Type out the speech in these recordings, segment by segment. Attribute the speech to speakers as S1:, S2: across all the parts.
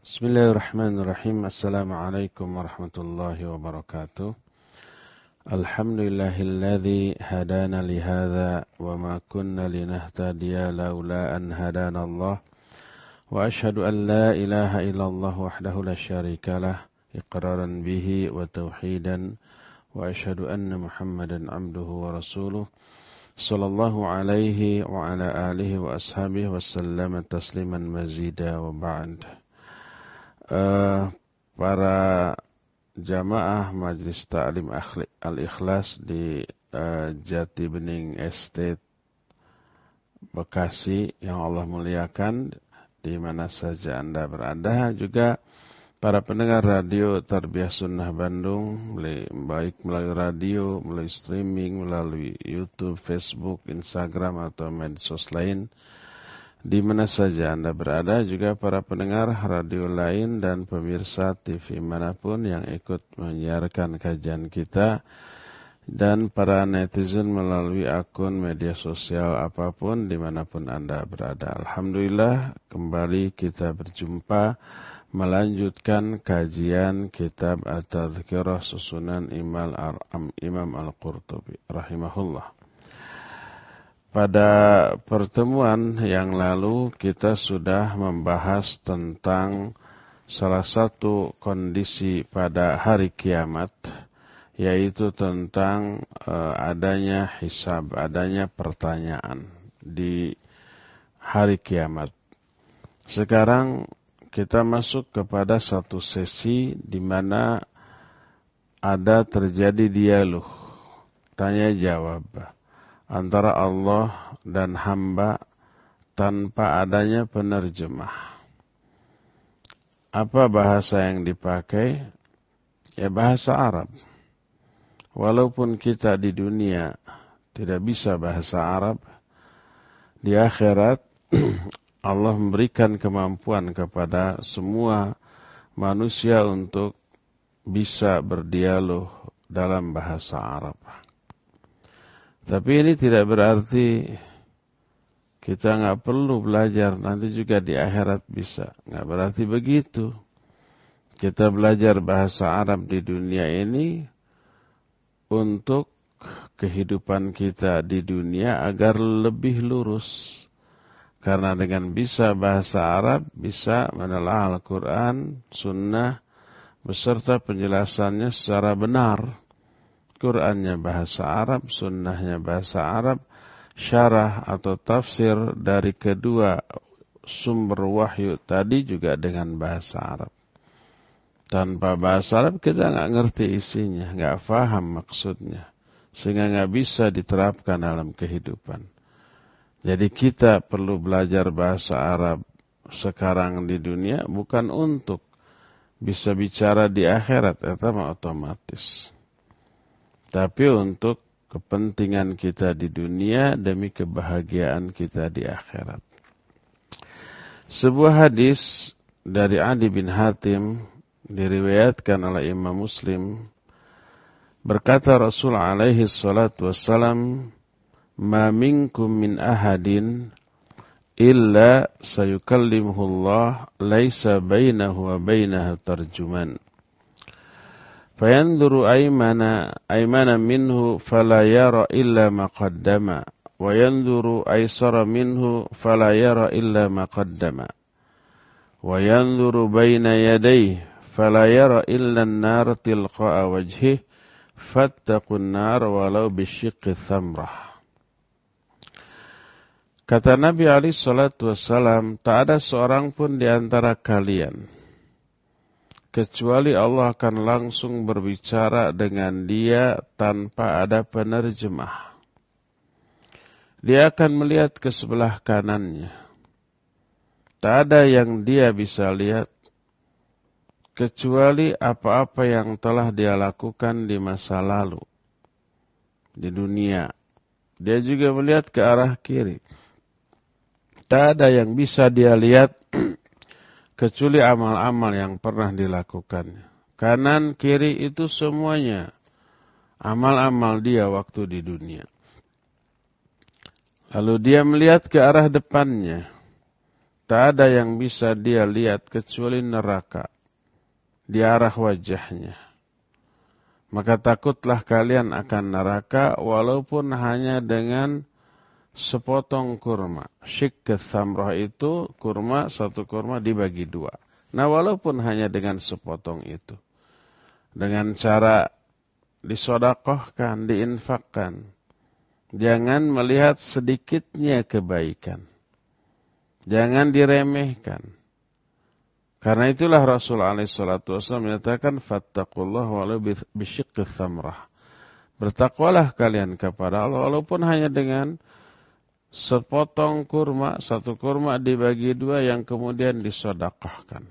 S1: Bismillahirrahmanirrahim. Assalamualaikum warahmatullahi wabarakatuh. Alhamdulillahilladzi hadana lihadza wa ma kunna linahtadiya laula an hadana Allah. Wa ashhadu an la ilaha illallah wahdahu la syarika lah iqraran bihi wa tauhidan wa ashhadu anna Muhammadan abduhu wa rasuluh sallallahu alaihi wa ala alihi wa ashabihi wa sallama tasliman mazida wa ba'd. Para jamaah Majelis Ta'lim Al-Ikhlas di Jati Bening Estate Bekasi yang Allah muliakan di mana saja Anda berada, juga para pendengar radio Tarbiyah Sunnah Bandung, baik melalui radio, melalui streaming, melalui YouTube, Facebook, Instagram atau medsos lain, di mana saja Anda berada, juga para pendengar radio lain dan pemirsa TV manapun yang ikut menyiarkan kajian kita, dan para netizen melalui akun media sosial apapun dimanapun Anda berada. Alhamdulillah, kembali kita berjumpa melanjutkan kajian kitab At-Tadhkirah susunan Imam Al-Qurtubi rahimahullah. Pada pertemuan yang lalu kita sudah membahas tentang salah satu kondisi pada hari kiamat, yaitu tentang adanya hisab, adanya pertanyaan di hari kiamat. Sekarang kita masuk kepada satu sesi di mana ada terjadi dialog, tanya jawab antara Allah dan hamba tanpa adanya penerjemah. Apa bahasa yang dipakai? Ya, bahasa Arab. Walaupun kita di dunia tidak bisa bahasa Arab, di akhirat Allah memberikan kemampuan kepada semua manusia untuk bisa berdialog dalam bahasa Arab. Tapi ini tidak berarti kita nggak perlu belajar, nanti juga di akhirat bisa. Nggak berarti begitu. Kita belajar bahasa Arab di dunia ini untuk kehidupan kita di dunia agar lebih lurus. Karena dengan bisa bahasa Arab, bisa menelaah Al-Quran, Sunnah, beserta penjelasannya secara benar. Qurannya bahasa Arab, Sunnahnya bahasa Arab, syarah atau tafsir dari kedua sumber wahyu tadi juga dengan bahasa Arab. Tanpa bahasa Arab kita nggak ngerti isinya, nggak paham maksudnya, sehingga nggak bisa diterapkan dalam kehidupan. Jadi kita perlu belajar bahasa Arab sekarang di dunia bukan untuk bisa bicara di akhirat, itu otomatis. Tapi untuk kepentingan kita di dunia demi kebahagiaan kita di akhirat. Sebuah hadis dari Adi bin Hatim diriwayatkan oleh Imam Muslim, berkata Rasul alaihi salatu wassalam, "Ma minkum min ahadin illa sayukallimuhu Allah laisa bainahu wa bainahu tarjuman. Fayanzuru aymana minhu fala yara illa ma qaddama wa yanzuru aysara minhu fala yara illa ma qaddama wa yanzuru bayna yadayhi fala yara illa an-nar tilqa'a wajhihi fattaqun nar walau bisyiqqi thamrah." Kata Nabi alaihi salatu wassalam, tak ada seorang pun di antara kalian kecuali Allah akan langsung berbicara dengan dia tanpa ada penerjemah. Dia akan melihat ke sebelah kanannya. Tak ada yang dia bisa lihat kecuali apa-apa yang telah dia lakukan di masa lalu, di dunia. Dia juga melihat ke arah kiri. Tak ada yang bisa dia lihat kecuali amal-amal yang pernah dilakukannya. Kanan, kiri itu semuanya amal-amal dia waktu di dunia. Lalu dia melihat ke arah depannya. tak ada yang bisa dia lihat kecuali neraka di arah wajahnya. Maka takutlah kalian akan neraka walaupun hanya dengan sepotong kurma. Syikh thamrah itu kurma, satu kurma dibagi dua. Nah, walaupun hanya dengan sepotong itu. Dengan cara disodakohkan, diinfakkan. Jangan melihat sedikitnya kebaikan. Jangan diremehkan. Karena itulah Rasul alaihissalatu wassalam menyatakan fattaqullah walau bisyiqqi thamrah. Bertakwalah kalian kepada Allah walaupun hanya dengan sepotong kurma, satu kurma dibagi dua yang kemudian disedekahkan.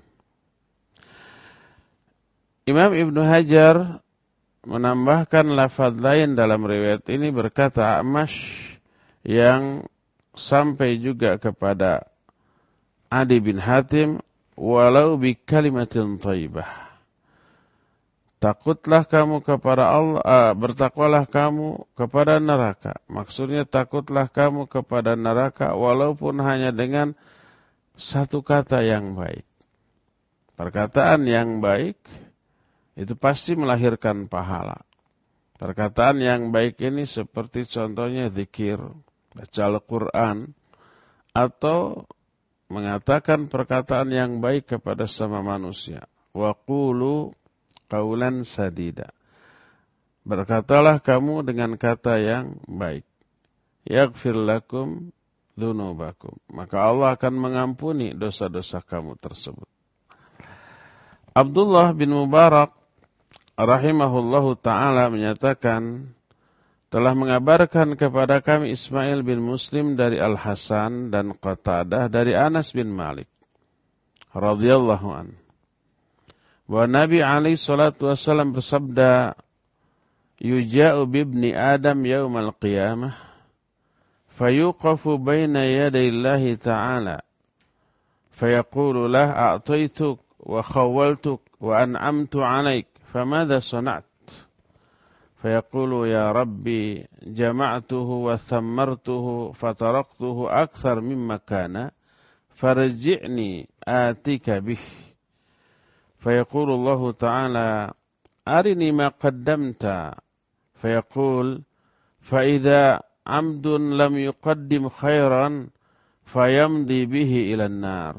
S1: Imam Ibnu Hajar menambahkan lafaz lain dalam riwayat ini berkata Amash yang sampai juga kepada Adi bin Hatim, walau bi kalimatin thayyibah. Takutlah kamu kepada Allah, bertakwalah kamu kepada neraka. Maksudnya takutlah kamu kepada neraka walaupun hanya dengan satu kata yang baik. Perkataan yang baik itu pasti melahirkan pahala. Perkataan yang baik ini seperti contohnya zikir, baca Al-Quran, atau mengatakan perkataan yang baik kepada sama manusia. Wa qulu qaulan sadida. Berkatalah kamu dengan kata yang baik. Yaghfir lakum dzunubakum. Maka Allah akan mengampuni dosa-dosa kamu tersebut. Abdullah bin Mubarak rahimahullahu ta'ala menyatakan, telah mengabarkan kepada kami Ismail bin Muslim dari Al-Hasan dan Qatadah dari Anas bin Malik radhiyallahu anhu. Bahwa Nabi alaihi salatu wasallam bersabda, yuja'u bibni Adam yaumal qiyamah fayuqafu baina yaday Allah ta'ala fayaqulu lah a'taituk wa khawwaltuk wa an'amtu 'alaik famadha sana'at fayaqulu ya rabbi jama'tuhu wa thammartuhu fataraktuhu akthar mimma kana farji'ni atika bih. فيقول الله تعالى أرني ما قدمت فيقول فإذا عمد لم يقدم خيرا فيمضي به إلى النار.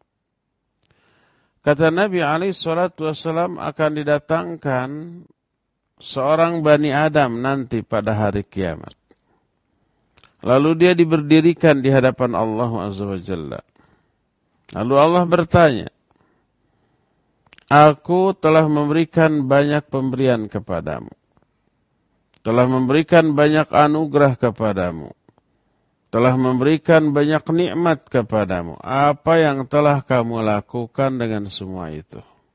S1: Kata Nabi alaihi salatu wasallam akan didatangkan seorang Bani Adam nanti pada hari kiamat. Lalu dia diberdirikan di hadapan Allah Azza wa Jalla. Lalu Allah bertanya, aku telah memberikan banyak pemberian kepadamu. Telah memberikan banyak anugerah kepadamu. Telah memberikan banyak nikmat kepadamu. Apa yang telah kamu lakukan dengan semua itu?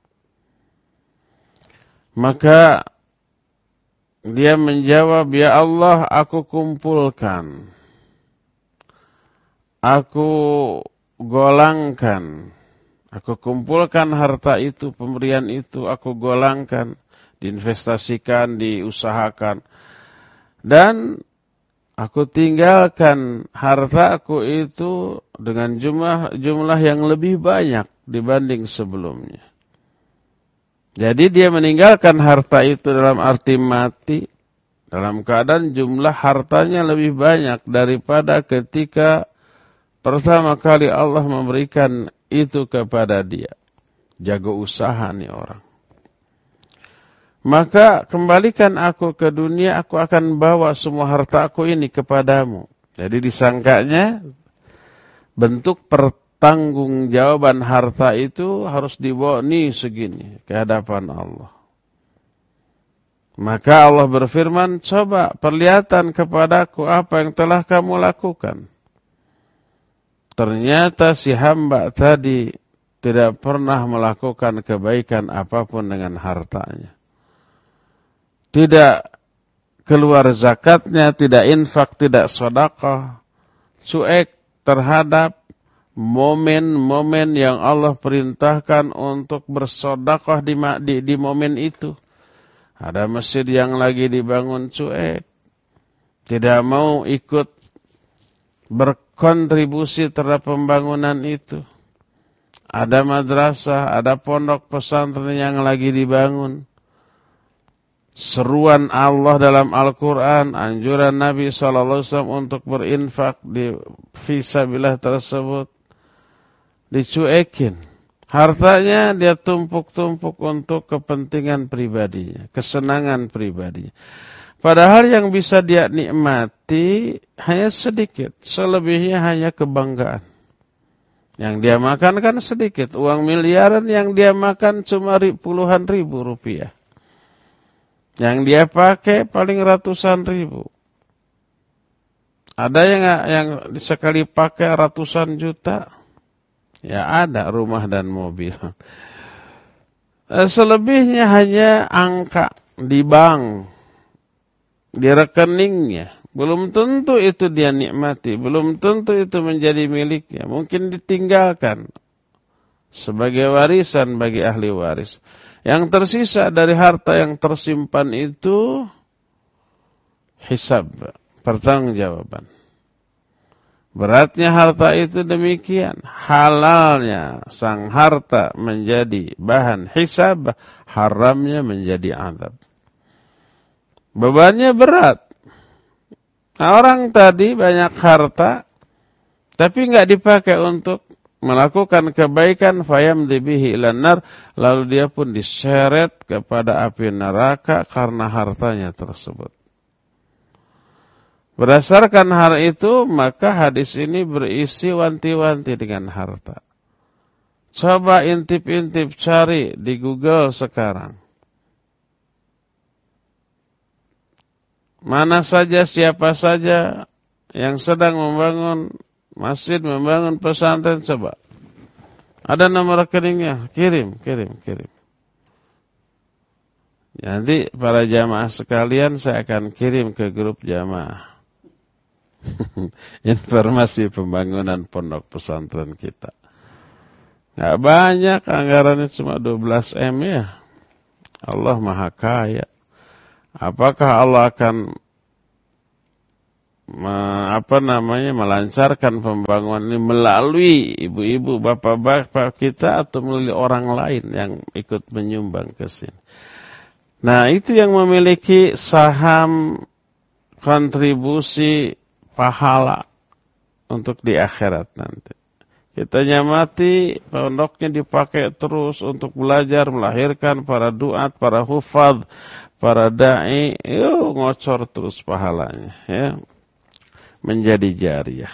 S1: Maka dia menjawab, ya Allah, aku kumpulkan. Aku golangkan. Aku kumpulkan harta itu, pemberian itu, aku golangkan, diinvestasikan, diusahakan. Dan aku tinggalkan hartaku itu dengan jumlah yang lebih banyak dibanding sebelumnya. Jadi dia meninggalkan harta itu dalam arti mati, dalam keadaan jumlah hartanya lebih banyak daripada ketika pertama kali Allah memberikan itu kepada dia. Jago usaha nih orang. Maka kembalikan aku ke dunia, aku akan bawa semua hartaku ini kepadamu. Jadi disangkanya bentuk pertanggungjawaban harta itu harus dibawa nih segini ke hadapan Allah. Maka Allah berfirman, coba perlihatkan kepadaku apa yang telah kamu lakukan. Ternyata si hamba tadi tidak pernah melakukan kebaikan apapun dengan hartanya. Tidak keluar zakatnya, tidak infak, tidak sedekah. Cuek terhadap momen-momen yang Allah perintahkan untuk bersedekah di momen itu. Ada masjid yang lagi dibangun, cuek. Tidak mau ikut kontribusi terhadap pembangunan itu. Ada madrasah, ada pondok pesantren yang lagi dibangun. Seruan Allah dalam Al-Quran, anjuran Nabi SAW untuk berinfak di fisabilillah tersebut dicuekin. Hartanya dia tumpuk-tumpuk untuk kepentingan pribadinya, kesenangan pribadinya. Padahal yang bisa dia nikmati hanya sedikit, selebihnya hanya kebanggaan. Yang dia makan kan sedikit, uang miliaran yang dia makan cuma puluhan ribu rupiah. Yang dia pakai paling ratusan ribu. Ada yang sekali pakai ratusan juta. Ya ada rumah dan mobil. Selebihnya hanya angka di bank, di rekeningnya. Belum tentu itu dia nikmati. Belum tentu itu menjadi miliknya. Mungkin ditinggalkan sebagai warisan bagi ahli waris. Yang tersisa dari harta yang tersimpan itu hisab, pertanggungjawaban. Beratnya harta itu demikian. Halalnya sang harta menjadi bahan hisab, haramnya menjadi azab. Bebannya berat. Nah, orang tadi banyak harta, tapi enggak dipakai untuk melakukan kebaikan, fayamdi bihi ilan nar, lalu dia pun diseret kepada api neraka karena hartanya tersebut. Berdasarkan hal itu, maka hadis ini berisi wanti-wanti dengan harta. Coba intip-intip cari di Google sekarang. Mana saja, siapa saja yang sedang membangun masjid, membangun pesantren, coba. Ada nomor rekeningnya, kirim. Jadi para jamaah sekalian, saya akan kirim ke grup jamaah informasi pembangunan pondok pesantren kita. Nggak banyak, anggarannya cuma 12 M ya. Allah Maha Kaya. Apakah Allah akan melancarkan pembangunan ini melalui ibu-ibu, bapak-bapak kita atau melalui orang lain yang ikut menyumbang ke sini? Nah, itu yang memiliki saham kontribusi pahala untuk di akhirat nanti. Kita nyamati pondoknya dipakai terus untuk belajar, melahirkan para duat, para hufadz, para da'i, ngocor terus pahalanya, ya. Menjadi jariyah.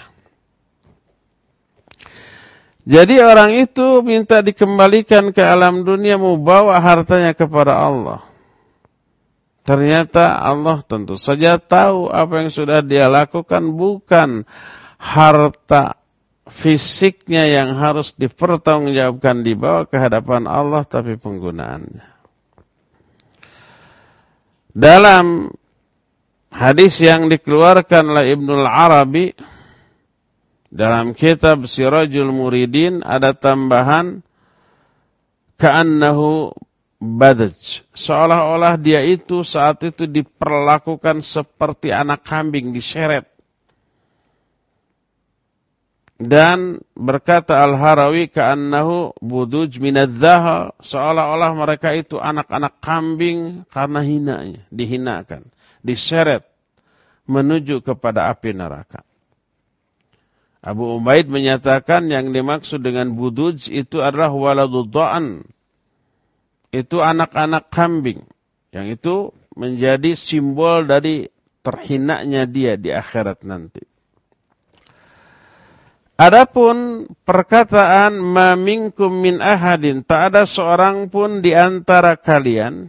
S1: Jadi orang itu minta dikembalikan ke alam dunia, mau bawa hartanya kepada Allah. Ternyata Allah tentu saja tahu apa yang sudah dia lakukan, bukan harta fisiknya yang harus dipertanggungjawabkan, dibawa ke hadapan Allah, tapi penggunaannya. Dalam hadis yang dikeluarkan oleh Ibnul Arabi dalam kitab Sirajul Muridin ada tambahan ka'annahu badaj, seolah-olah dia itu saat itu diperlakukan seperti anak kambing diseret. Dan berkata Al-Harawi ka'annahu buduj minadz-dzahal, seolah-olah mereka itu anak-anak kambing karena hinanya, dihinakan, diseret menuju kepada api neraka. Abu Ubaid menyatakan yang dimaksud dengan buduj itu adalah waladudda'an. Itu anak-anak kambing. Yang itu menjadi simbol dari terhinanya dia di akhirat nanti. Adapun perkataan ma minkum min ahadin, tak ada seorang pun di antara kalian.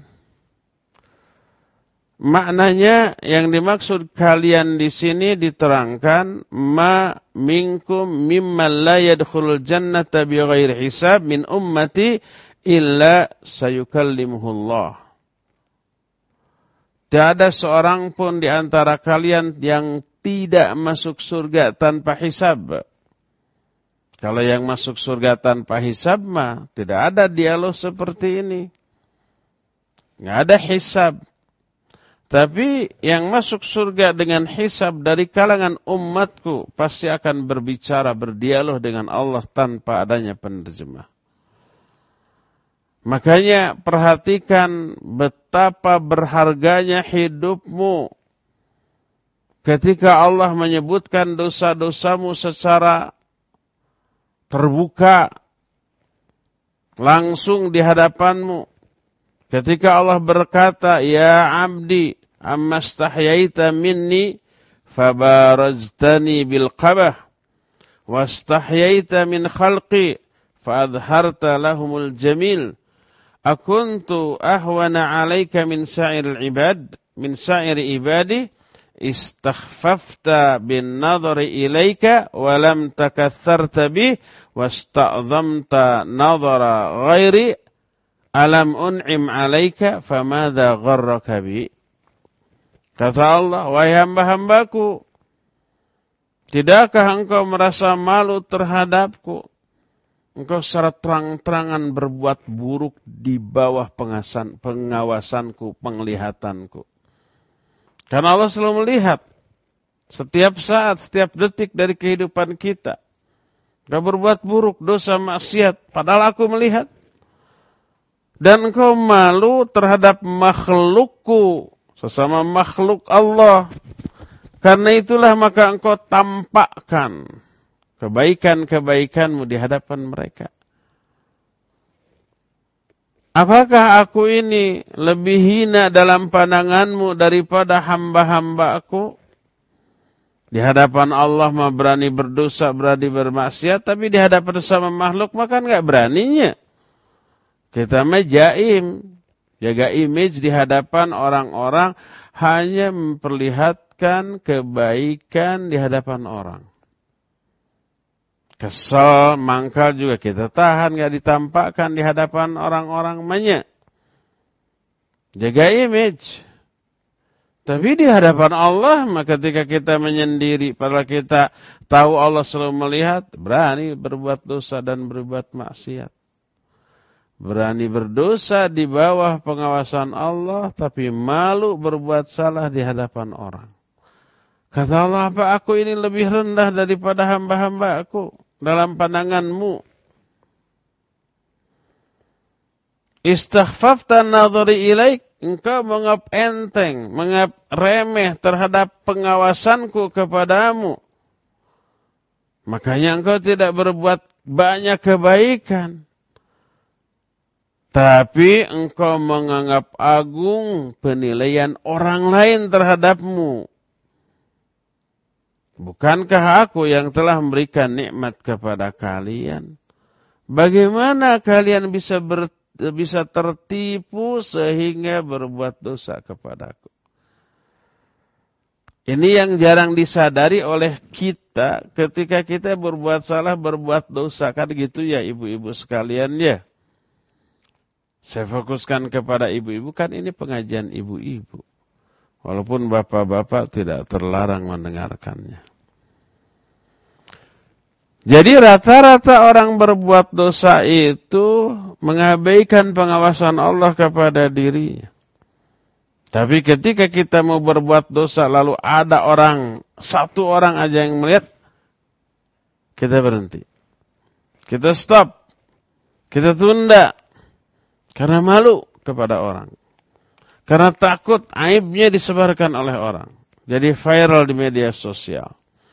S1: Maknanya yang dimaksud kalian di sini diterangkan ma minkum mimman la yadkhulul jannata bighairi hisab min ummati illa sayukallimuhullah. Tidak ada seorang pun di antara kalian yang tidak masuk surga tanpa hisab. Kalau yang masuk surga tanpa hisab mah tidak ada dialog seperti ini. Nggak ada hisab. Tapi yang masuk surga dengan hisab dari kalangan umatku pasti akan berbicara, berdialog dengan Allah tanpa adanya penerjemah. Makanya perhatikan betapa berharganya hidupmu ketika Allah menyebutkan dosa-dosamu secara terbuka, langsung di hadapanmu. Ketika Allah berkata, "Ya abdi, amma stahyaita minni, fabaraztani bilqabah, wastahyaita min khalqi, faadharta lahumul jamil. Akuntu ahwana alaika min sa'iril ibad, min sa'iri ibadi, istakhfafta bin nadhari ilaika, walam takassarta bih, wasta'zamta nadhara ghairi, alam un'im alaika, famadha gharraka bi." Kata Allah, "Wahai hamba-hambaku, tidakkah engkau merasa malu terhadapku? Engkau secara terang-terangan berbuat buruk di bawah pengawasanku, penglihatanku." Karena Allah selalu melihat setiap saat, setiap detik dari kehidupan kita. Engkau berbuat buruk, dosa, maksiat, padahal aku melihat. Dan engkau malu terhadap makhlukku, sesama makhluk Allah. Karena itulah maka engkau tampakkan kebaikan-kebaikanmu di hadapan mereka. Apakah aku ini lebih hina dalam pandanganmu daripada hamba-hamba aku? Di hadapan Allah mah berani berdosa, berani bermaksiat, tapi di hadapan sama makhluk maka enggak beraninya. Kita mah jaim, jaga image di hadapan orang-orang, hanya memperlihatkan kebaikan di hadapan orang. Kesel, mangkal juga kita tahan, enggak ditampakkan di hadapan orang-orang banyak. Jaga image. Tapi di hadapan Allah, maka ketika kita menyendiri, padahal kita tahu Allah selalu melihat, berani berbuat dosa dan berbuat maksiat. Berani berdosa di bawah pengawasan Allah, tapi malu berbuat salah di hadapan orang. Kata Allah, apa aku ini lebih rendah daripada hamba-hamba aku dalam pandanganmu? Istaghfafta nadhari ilaik, engkau menganggap enteng, menganggap remeh terhadap pengawasanku kepadamu. Makanya engkau tidak berbuat banyak kebaikan. Tapi engkau menganggap agung penilaian orang lain terhadapmu. Bukankah aku yang telah memberikan nikmat kepada kalian? Bagaimana kalian bisa tertipu sehingga berbuat dosa kepadaku? Ini yang jarang disadari oleh kita ketika kita berbuat salah, berbuat dosa. Kan gitu ya ibu-ibu sekalian ya. Saya fokuskan kepada ibu-ibu, kan ini pengajian ibu-ibu. Walaupun bapak-bapak tidak terlarang mendengarkannya. Jadi rata-rata orang berbuat dosa itu mengabaikan pengawasan Allah kepada dirinya. Tapi ketika kita mau berbuat dosa lalu ada satu orang aja yang melihat, kita berhenti. Kita stop. Kita tunda. Karena malu kepada orang. Karena takut aibnya disebarkan oleh orang. Jadi viral di media sosial.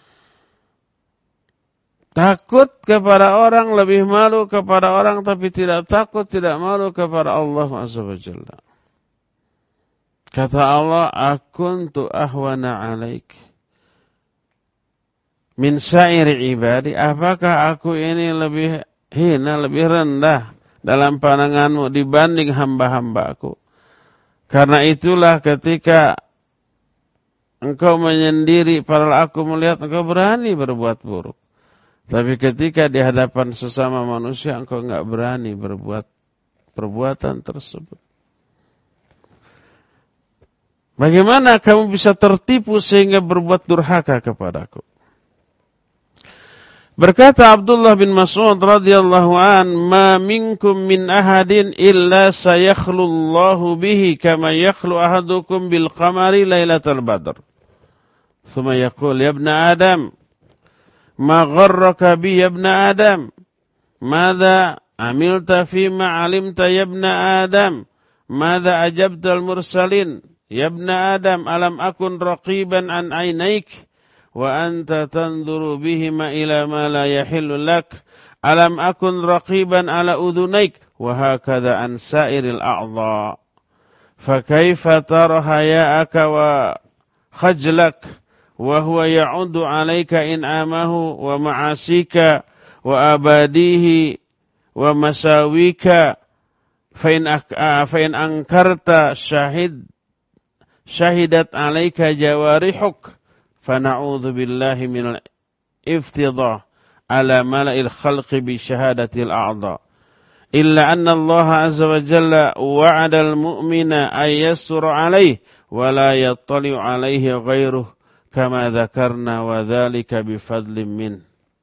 S1: Takut kepada orang, lebih malu kepada orang, tapi tidak takut, tidak malu kepada Allah Azza wa Jalla. Kata Allah, akuntu ahwana alaik min sa'iri ibadi. Apakah aku ini lebih hina, lebih rendah dalam pandanganmu dibanding hamba-hambaku? Karena itulah ketika engkau menyendiri, padahal aku melihat engkau berani berbuat buruk. Tapi ketika di hadapan sesama manusia engkau enggak berani berbuat perbuatan tersebut. Bagaimana kamu bisa tertipu sehingga berbuat durhaka kepadaku? Berkata Abdullah bin Mas'ud radhiyallahu an, "Ma minkum min ahadin illa sayakhlullahu bihi kama yakhlu ahadukum bil qamari lailatal badr." Thumma yaqul, "Ya ibna Adam, ma gharraka bi ya ibna Adam? Madza amilta fima 'alimta ya ibna Adam? Madza ajabta al-mursalin? Ya ibna Adam, alam akun raqiban an 'ainaik wa anta tanzuru bihima ila ma la yahillu lak? Alam akun raqiban ala udhunaik wa hakadha an sa'iril a'dha? Fa kaifa tara haya'aka wa khajlak wa huwa ya'uddu 'alaika in'amahu wa ma'asika wa abadihi wa masawika fa in ankarta shahidat 'alaika jawarihuk fa na'udzu billahi minal iftidah ala mala'il khalqi bi syahadatil a'dha illa anna Allah azza wa jalla wa'ada al-mu'mina ay yasra 'alaihi wa la yattali'u 'alaihi ghairuhu kama dzakarna wa dzalika bi fadlin min."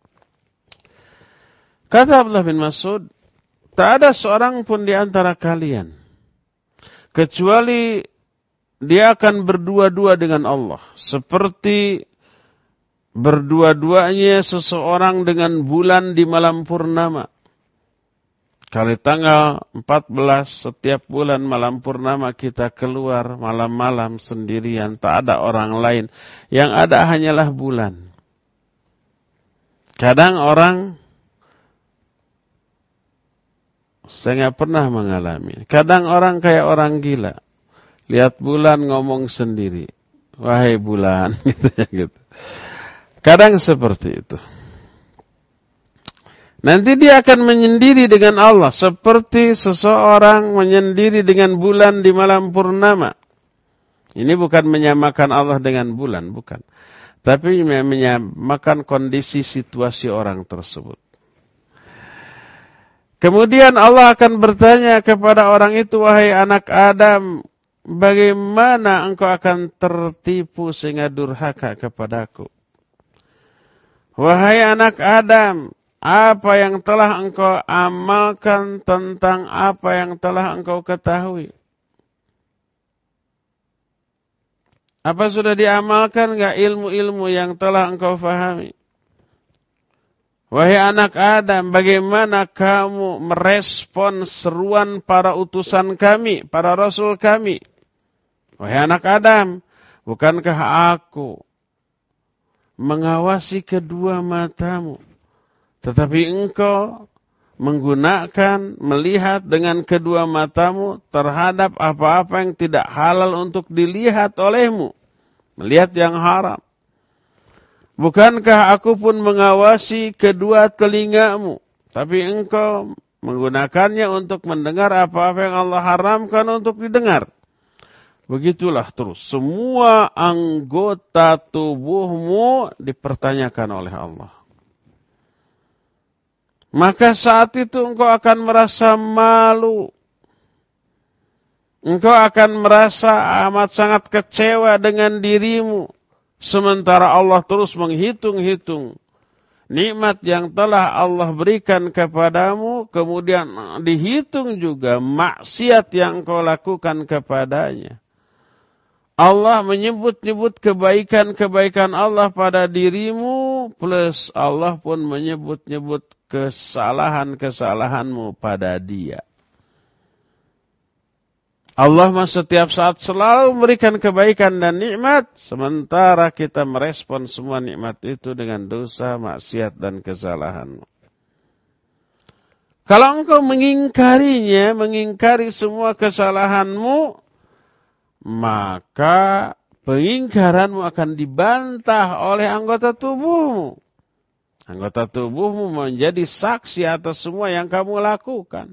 S1: Kata Abdullah bin Mas'ud, tak ada seorang pun di antara kalian kecuali dia akan berdua-dua dengan Allah, seperti berdua-duanya seseorang dengan bulan di malam purnama. Kali tanggal 14 setiap bulan malam purnama kita keluar malam-malam sendirian, tak ada orang lain. Yang ada hanyalah bulan. Kadang orang, saya nggak pernah mengalami, kadang orang kayak orang gila. Lihat bulan ngomong sendiri. Wahai bulan, gitu. Kadang seperti itu. Nanti dia akan menyendiri dengan Allah seperti seseorang menyendiri dengan bulan di malam purnama. Ini bukan menyamakan Allah dengan bulan, bukan. Tapi menyamakan kondisi situasi orang tersebut. Kemudian Allah akan bertanya kepada orang itu, "Wahai anak Adam, bagaimana engkau akan tertipu sehingga durhaka kepadaku? Wahai anak Adam, apa yang telah engkau amalkan tentang apa yang telah engkau ketahui? Apa sudah diamalkan enggak ilmu-ilmu yang telah engkau fahami? Wahai anak Adam, bagaimana kamu merespon seruan para utusan kami, para rasul kami? Wahai anak Adam, bukankah aku mengawasi kedua matamu, tetapi engkau menggunakan, melihat dengan kedua matamu terhadap apa-apa yang tidak halal untuk dilihat olehmu, melihat yang haram. Bukankah aku pun mengawasi kedua telingamu, tapi engkau menggunakannya untuk mendengar apa-apa yang Allah haramkan untuk didengar. Begitulah terus. Semua anggota tubuhmu dipertanyakan oleh Allah. Maka saat itu engkau akan merasa malu. Engkau akan merasa amat sangat kecewa dengan dirimu. Sementara Allah terus menghitung-hitung nikmat yang telah Allah berikan kepadamu. Kemudian dihitung juga maksiat yang kau lakukan kepadanya. Allah menyebut-nyebut kebaikan-kebaikan Allah pada dirimu, plus Allah pun menyebut-nyebut kesalahan-kesalahanmu pada dia. Allah setiap saat selalu memberikan kebaikan dan nikmat, sementara kita merespon semua nikmat itu dengan dosa, maksiat, dan kesalahan. Kalau engkau mengingkarinya, mengingkari semua kesalahanmu, maka pengingkaranmu akan dibantah oleh anggota tubuhmu. Anggota tubuhmu menjadi saksi atas semua yang kamu lakukan.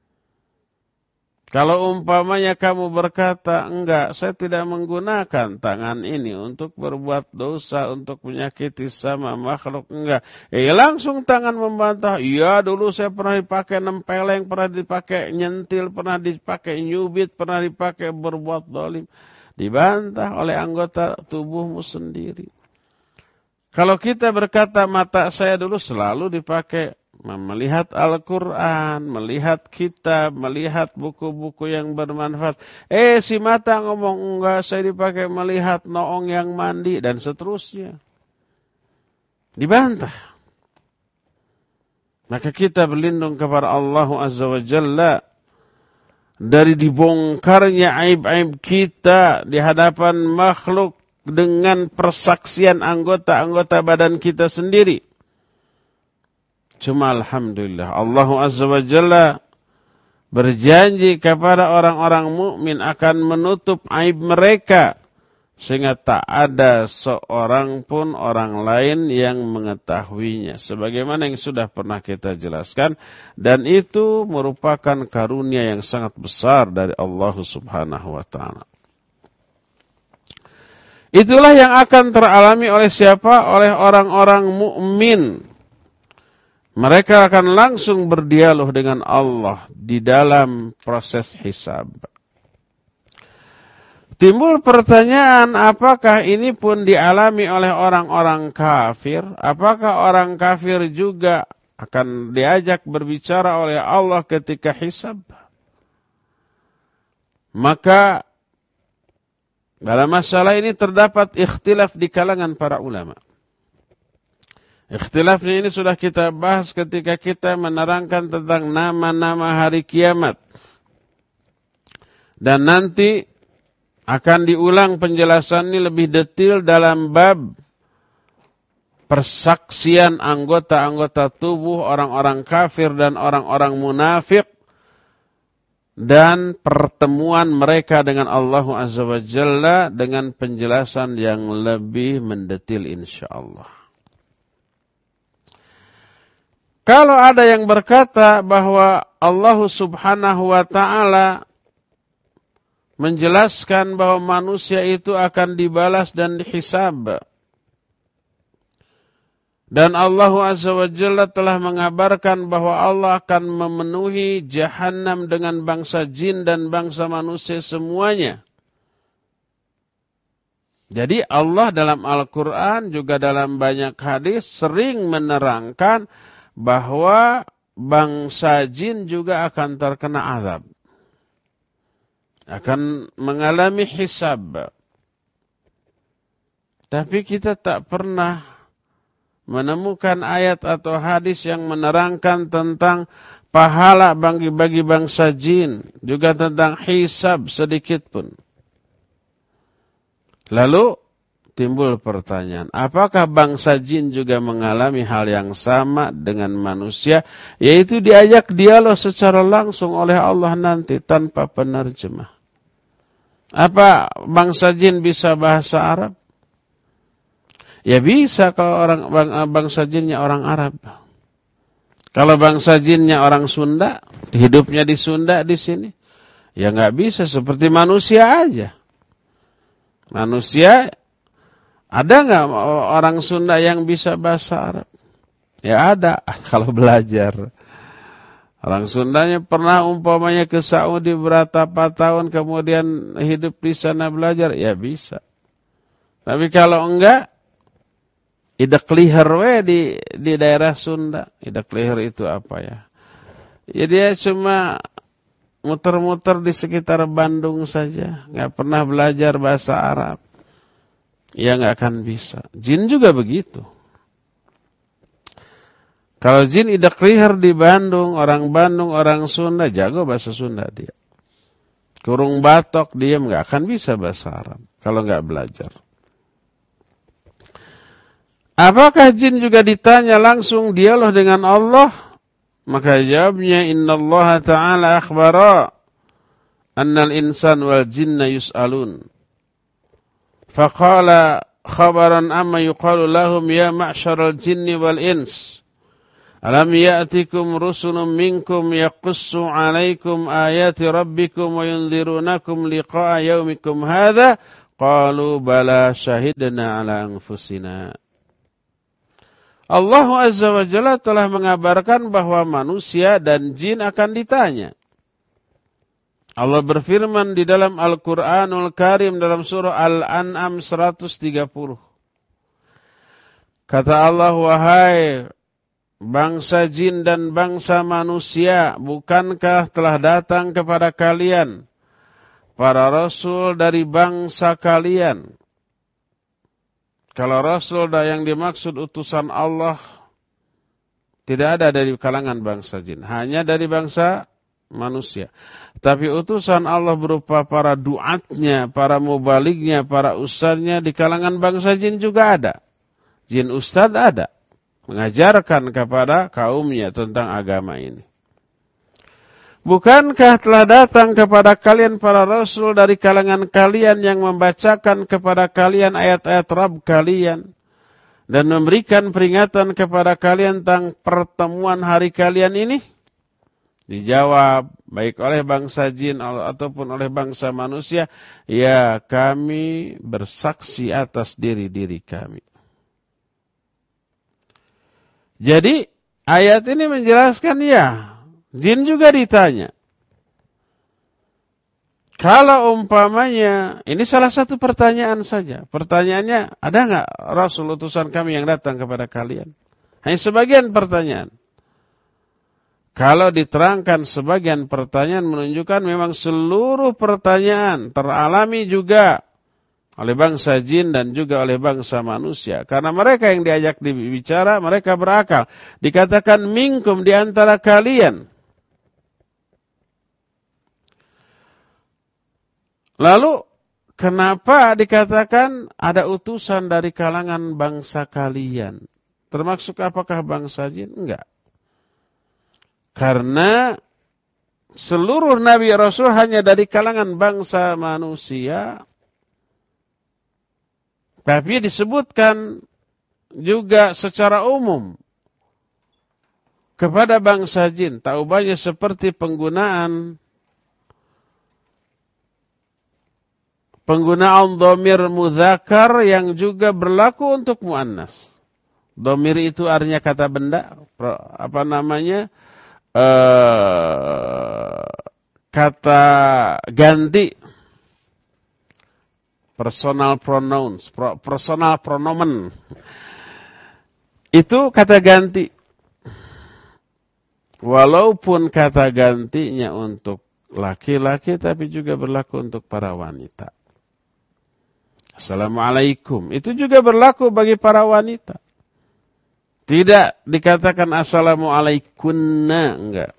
S1: Kalau umpamanya kamu berkata, enggak, saya tidak menggunakan tangan ini untuk berbuat dosa, untuk menyakiti sama makhluk, enggak. Langsung tangan membantah, iya dulu saya pernah dipakai nempeleng, pernah dipakai nyentil, pernah dipakai nyubit, pernah dipakai berbuat zalim. Dibantah oleh anggota tubuhmu sendiri. Kalau kita berkata mata saya dulu selalu dipakai melihat Al-Quran, melihat kitab, melihat buku-buku yang bermanfaat. Si mata ngomong enggak, saya dipakai melihat noong yang mandi dan seterusnya. Dibantah. Maka kita berlindung kepada Allah Azza wa Jalla dari dibongkarnya aib-aib kita di hadapan makhluk dengan persaksian anggota-anggota badan kita sendiri. Cuma alhamdulillah Allah Azza wa Jalla berjanji kepada orang-orang mukmin akan menutup aib mereka sehingga tak ada seorang pun orang lain yang mengetahuinya. Sebagaimana yang sudah pernah kita jelaskan, dan itu merupakan karunia yang sangat besar dari Allah Subhanahu wa taala. Itulah yang akan teralami oleh siapa? Oleh orang-orang mukmin. Mereka akan langsung berdialog dengan Allah di dalam proses hisab. Timbul pertanyaan, apakah ini pun dialami oleh orang-orang kafir? Apakah orang kafir juga akan diajak berbicara oleh Allah ketika hisab? Maka dalam masalah ini terdapat ikhtilaf di kalangan para ulama. Ikhtilafnya ini sudah kita bahas ketika kita menerangkan tentang nama-nama hari kiamat. Dan nanti akan diulang penjelasan ini lebih detail dalam bab persaksian anggota-anggota tubuh orang-orang kafir dan orang-orang munafik dan pertemuan mereka dengan Allah Azza wa Jalla dengan penjelasan yang lebih mendetil insyaallah. Kalau ada yang berkata bahwa Allah Subhanahu wa taala menjelaskan bahwa manusia itu akan dibalas dan dihisab, dan Allah Azza wa Jalla telah mengabarkan bahwa Allah akan memenuhi Jahannam dengan bangsa jin dan bangsa manusia semuanya. Jadi Allah dalam Al-Quran juga dalam banyak hadis sering menerangkan bahwa bangsa jin juga akan terkena azab, akan mengalami hisab. Tapi kita tak pernah menemukan ayat atau hadis yang menerangkan tentang pahala bagi bangsa jin, juga tentang hisab sedikit pun. Lalu timbul pertanyaan, apakah bangsa jin juga mengalami hal yang sama dengan manusia, yaitu diajak dialog secara langsung oleh Allah nanti tanpa penerjemah? Apa bangsa jin bisa bahasa Arab? Ya bisa kalau bangsa jinnya orang Arab. Kalau bangsa jinnya orang Sunda, hidupnya di Sunda di sini, ya nggak bisa, seperti manusia aja. Manusia, ada nggak orang Sunda yang bisa bahasa Arab? Ya ada, kalau belajar. Orang Sundanya pernah umpamanya ke Saudi berapa tahun kemudian hidup di sana belajar, ya bisa. Tapi kalau enggak, idak liher di daerah Sunda. Idak liher itu apa ya? Ya dia cuma muter-muter di sekitar Bandung saja, nggak pernah belajar bahasa Arab. Ya nggak akan bisa. Jin juga begitu. Kalau jin idak liher di Bandung, orang Sunda jago bahasa Sunda dia. Kurung batok diam, nggak akan bisa bahasa Arab kalau nggak belajar. Apakah jin juga ditanya langsung dialog dengan Allah? Maka jawabnya, innallaha ta'ala akhbara annal insan wal jinna yus'alun. Faqala khabaran amma yuqalu lahum ya ma'syaral jinni wal ins. Alam ya'tikum rusulun minkum yaqussu 'alaikum ayati rabbikum wa yunzirunakum liqa'a yaumikum hadha? Qalu bala syahidna 'ala anfusina. Allah Azza wa Jalla telah mengabarkan bahwa manusia dan jin akan ditanya. Allah berfirman di dalam Al-Quranul Karim dalam surah Al-An'am 130. Kata Allah, wahai bangsa jin dan bangsa manusia, bukankah telah datang kepada kalian para rasul dari bangsa kalian? Kalau rasul yang dimaksud utusan Allah tidak ada dari kalangan bangsa jin, hanya dari bangsa manusia. Tapi utusan Allah berupa para duatnya, para mubalignya, para ustadznya di kalangan bangsa jin juga ada. Jin ustadz ada, mengajarkan kepada kaumnya tentang agama ini. Bukankah telah datang kepada kalian para rasul dari kalangan kalian yang membacakan kepada kalian ayat-ayat Rabb kalian dan memberikan peringatan kepada kalian tentang pertemuan hari kalian ini? Dijawab baik oleh bangsa jin ataupun oleh bangsa manusia, ya kami bersaksi atas diri-diri kami. Jadi ayat ini menjelaskan ya, jin juga ditanya. Kalau umpamanya, ini salah satu pertanyaan saja. Pertanyaannya, ada nggak Rasul utusan kami yang datang kepada kalian? Hanya sebagian pertanyaan. Kalau diterangkan sebagian pertanyaan menunjukkan memang seluruh pertanyaan teralami juga oleh bangsa jin dan juga oleh bangsa manusia. Karena mereka yang diajak bicara, mereka berakal. Dikatakan minkum di antara kalian. Lalu kenapa dikatakan ada utusan dari kalangan bangsa kalian? Termasuk apakah bangsa jin? Enggak. Karena seluruh Nabi Rasul hanya dari kalangan bangsa manusia. Tapi disebutkan juga secara umum kepada bangsa jin. Taubahnya seperti penggunaan dhamir mudzakkar yang juga berlaku untuk muannas. Dhamir itu artinya kata benda, kata ganti. Personal pronouns, personal pronomen. Itu kata ganti. Walaupun kata gantinya untuk laki-laki, tapi juga berlaku untuk para wanita. Assalamualaikum. Itu juga berlaku bagi para wanita. Tidak dikatakan assalamualaikunna, enggak.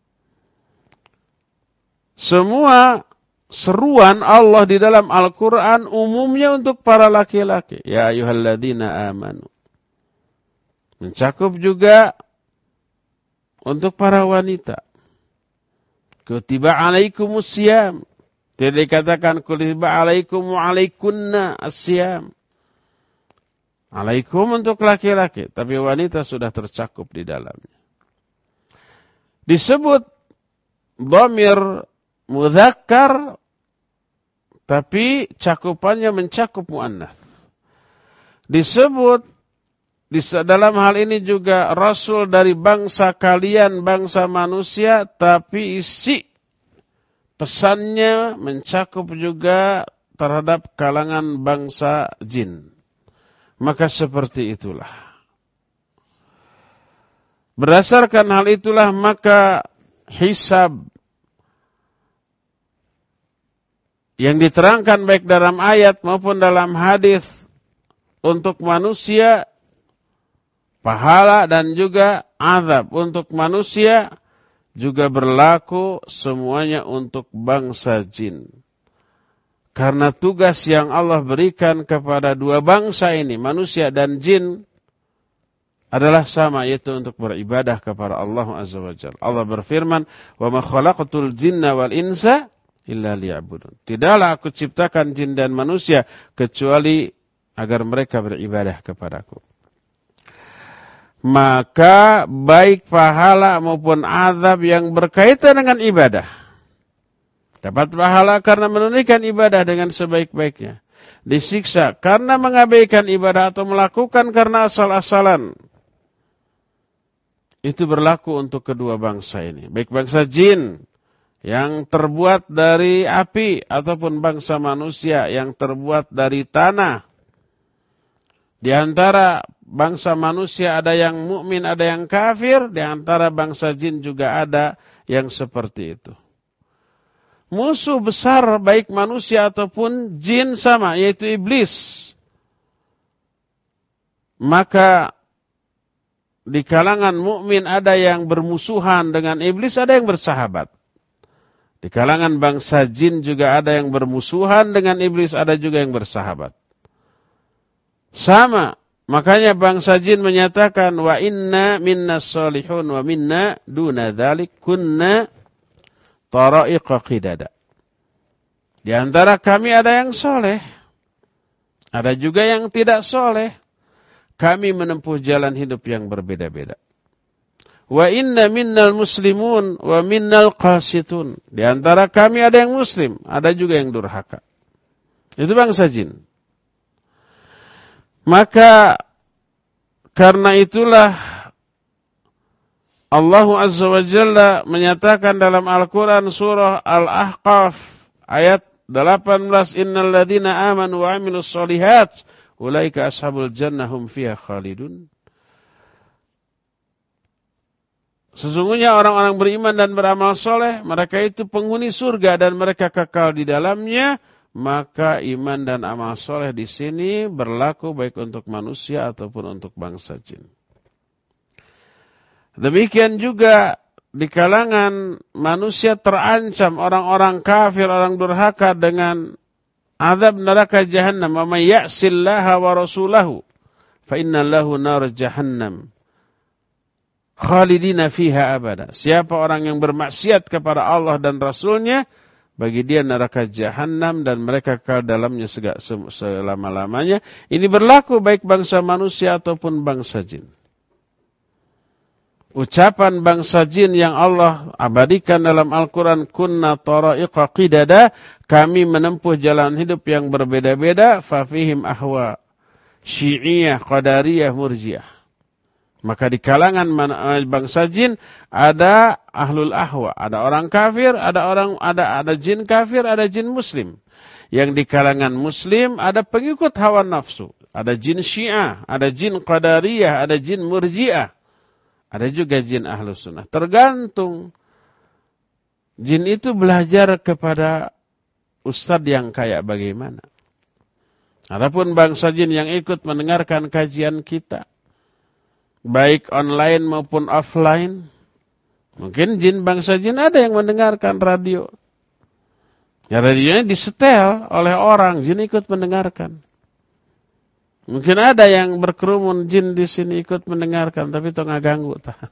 S1: Semua seruan Allah di dalam Al-Quran umumnya untuk para laki-laki. Ya ayyuhalladzina amanu. Mencakup juga untuk para wanita. Kutiba alaikumus siyam. Tidak dikatakan kutiba alaikum wa alaikunna as-siyam. Alaikum untuk laki-laki, tapi wanita sudah tercakup di dalamnya. Disebut dhamir mudzakkar, tapi cakupannya mencakup muannats. Disebut dalam hal ini juga Rasul dari bangsa kalian, bangsa manusia, tapi isi pesannya mencakup juga terhadap kalangan bangsa jin. Maka seperti itulah. Berdasarkan hal itulah maka hisab yang diterangkan baik dalam ayat maupun dalam hadis untuk manusia, pahala dan juga azab untuk manusia juga berlaku semuanya untuk bangsa jin. Karena tugas yang Allah berikan kepada dua bangsa ini, manusia dan jin, adalah sama, yaitu untuk beribadah kepada Allah Azza wa Jalla. Allah berfirman, "Wa ma khalaqtul jinna wal insa illa liya'budun." Tidaklah aku ciptakan jin dan manusia kecuali agar mereka beribadah kepadaku. Maka baik pahala maupun azab yang berkaitan dengan ibadah. Dapat pahala karena menunaikan ibadah dengan sebaik-baiknya. Disiksa karena mengabaikan ibadah atau melakukan karena asal-asalan. Itu berlaku untuk kedua bangsa ini. Baik bangsa jin yang terbuat dari api ataupun bangsa manusia yang terbuat dari tanah. Di antara bangsa manusia ada yang mukmin, ada yang kafir, di antara bangsa jin juga ada yang seperti itu. Musuh besar baik manusia ataupun jin sama, yaitu iblis. Maka di kalangan mukmin ada yang bermusuhan dengan iblis, ada yang bersahabat. Di kalangan bangsa jin juga ada yang bermusuhan dengan iblis, ada juga yang bersahabat. Sama, makanya bangsa jin menyatakan wa inna minna salihun wa minna duna dzalik kunna tara'iqa qidada. Di antara kami ada yang soleh, ada juga yang tidak soleh. Kami menempuh jalan hidup yang berbeda-beda. Wa inna minnal muslimun wa minnal qasitun. Di antara kami ada yang muslim, ada juga yang durhaka. Itu bangsa jin. Maka karena itulah Allah Azza wa Jalla menyatakan dalam Al-Quran surah Al-Ahqaf ayat 18, innal ladzina amanu wa amilus solihat ulaika ashabul jannah hum fiha khalidun. Sesungguhnya orang-orang beriman dan beramal soleh, mereka itu penghuni surga dan mereka kekal di dalamnya. Maka iman dan amal soleh di sini berlaku baik untuk manusia ataupun untuk bangsa jin. Demikian juga di kalangan manusia terancam orang-orang kafir, orang durhaka dengan azab neraka jahannam. Wa may ya'sillaha wa rasulahu fa inna lahu nar jahannam khalidina fiha abada. Siapa orang yang bermaksiat kepada Allah dan Rasulnya, bagi dia neraka jahannam dan mereka kekal dalamnya selama-lamanya. Ini berlaku baik bangsa manusia ataupun bangsa jin. Ucapan bangsa jin yang Allah abadikan dalam Al-Quran, kunna tara'iqa qidada, kami menempuh jalan hidup yang berbeda-beda, fafihim ahwa, syi'iyah, qadariyah, murjiah. Maka di kalangan bangsa jin ada ahlul ahwa, ada orang kafir, ada jin kafir, ada jin muslim. Yang di kalangan muslim ada pengikut hawa nafsu, ada jin syiah, ada jin qadariyah, ada jin murjiah. Ada juga jin ahlus sunnah. Tergantung. Jin itu belajar kepada ustadz yang kayak bagaimana. Adapun bangsa jin yang ikut mendengarkan kajian kita, baik online maupun offline, mungkin jin bangsa jin ada yang mendengarkan radio. Ya radionya disetel oleh orang, jin ikut mendengarkan. Mungkin ada yang berkerumun jin di sini ikut mendengarkan, tapi itu nggak ganggu.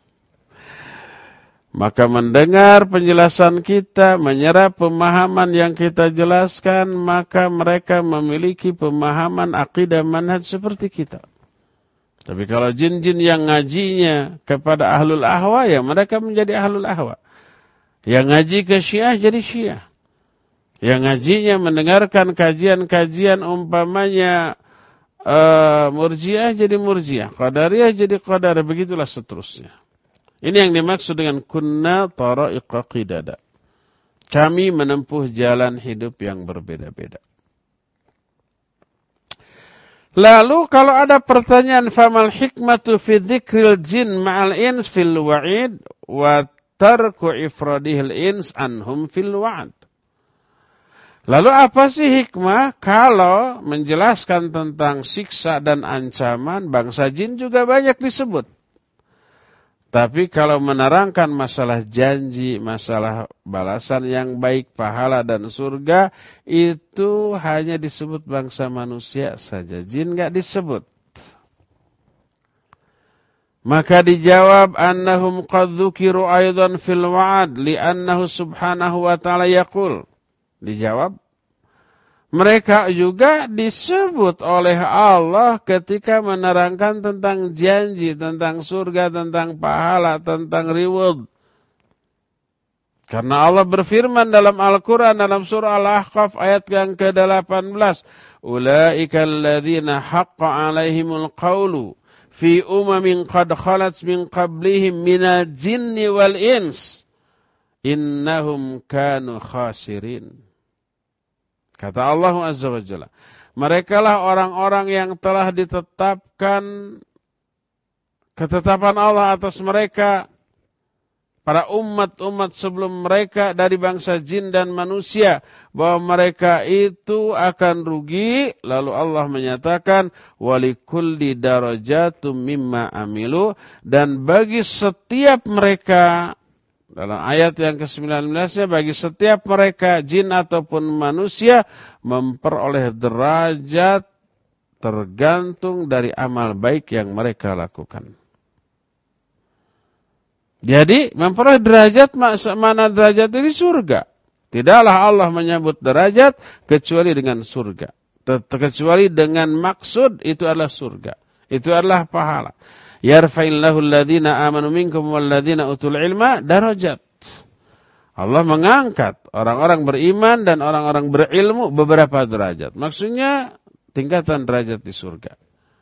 S1: Maka mendengar penjelasan kita, menyerap pemahaman yang kita jelaskan, maka mereka memiliki pemahaman akidah manhaj seperti kita. Tapi kalau jin-jin yang ngajinya kepada ahlul ahwa, ya mereka menjadi ahlul ahwa. Yang ngaji ke syiah jadi syiah. Yang ngajinya mendengarkan kajian-kajian umpamanya murjiah jadi murjiah, qadariyah jadi qadariyah, begitulah seterusnya. Ini yang dimaksud dengan kunna tara'iqa qidada. Kami menempuh jalan hidup yang berbeda-beda. Lalu kalau ada pertanyaan, famal hikmatu fi dzikril jin ma'al ins fil wa'id wa tarku ifradihil ins anhum fil wa'd. Lalu apa sih hikmah kalau menjelaskan tentang siksa dan ancaman, bangsa jin juga banyak disebut. Tapi kalau menerangkan masalah janji, masalah balasan yang baik, pahala dan surga, itu hanya disebut bangsa manusia saja. Jin enggak disebut. Maka dijawab, annahum qad dzukiru aidan fil wa'ad li'annahu subhanahu wa ta'ala yaqul. Dijawab, mereka juga disebut oleh Allah ketika menerangkan tentang janji, tentang surga, tentang pahala, tentang reward. Karena Allah berfirman dalam Al-Quran, dalam surah Al-Ahqaf ayat yang ke-18. Ulaika alladzina haqqa alaihimul qawlu fi umamin qad khalat min qablihim minal jinni wal ins. Innahum kanu khasirin. Kata Allah Azza wa Jalla, merekalah orang-orang yang telah ditetapkan ketetapan Allah atas mereka, para umat-umat sebelum mereka dari bangsa jin dan manusia, bahwa mereka itu akan rugi. Lalu Allah menyatakan, walikulli darajatum mimma amilu, dan bagi setiap mereka, dalam ayat yang ke-19-nya, bagi setiap mereka, jin ataupun manusia, memperoleh derajat tergantung dari amal baik yang mereka lakukan. Jadi memperoleh derajat, mana derajat di surga. Tidaklah Allah menyebut derajat kecuali dengan surga. Kecuali dengan maksud itu adalah surga. Itu adalah pahala. Yarfa'illahu alladhina amanu minkum walladhina utul ilma darajat. Allah mengangkat orang-orang beriman dan orang-orang berilmu beberapa derajat. Maksudnya tingkatan derajat di surga.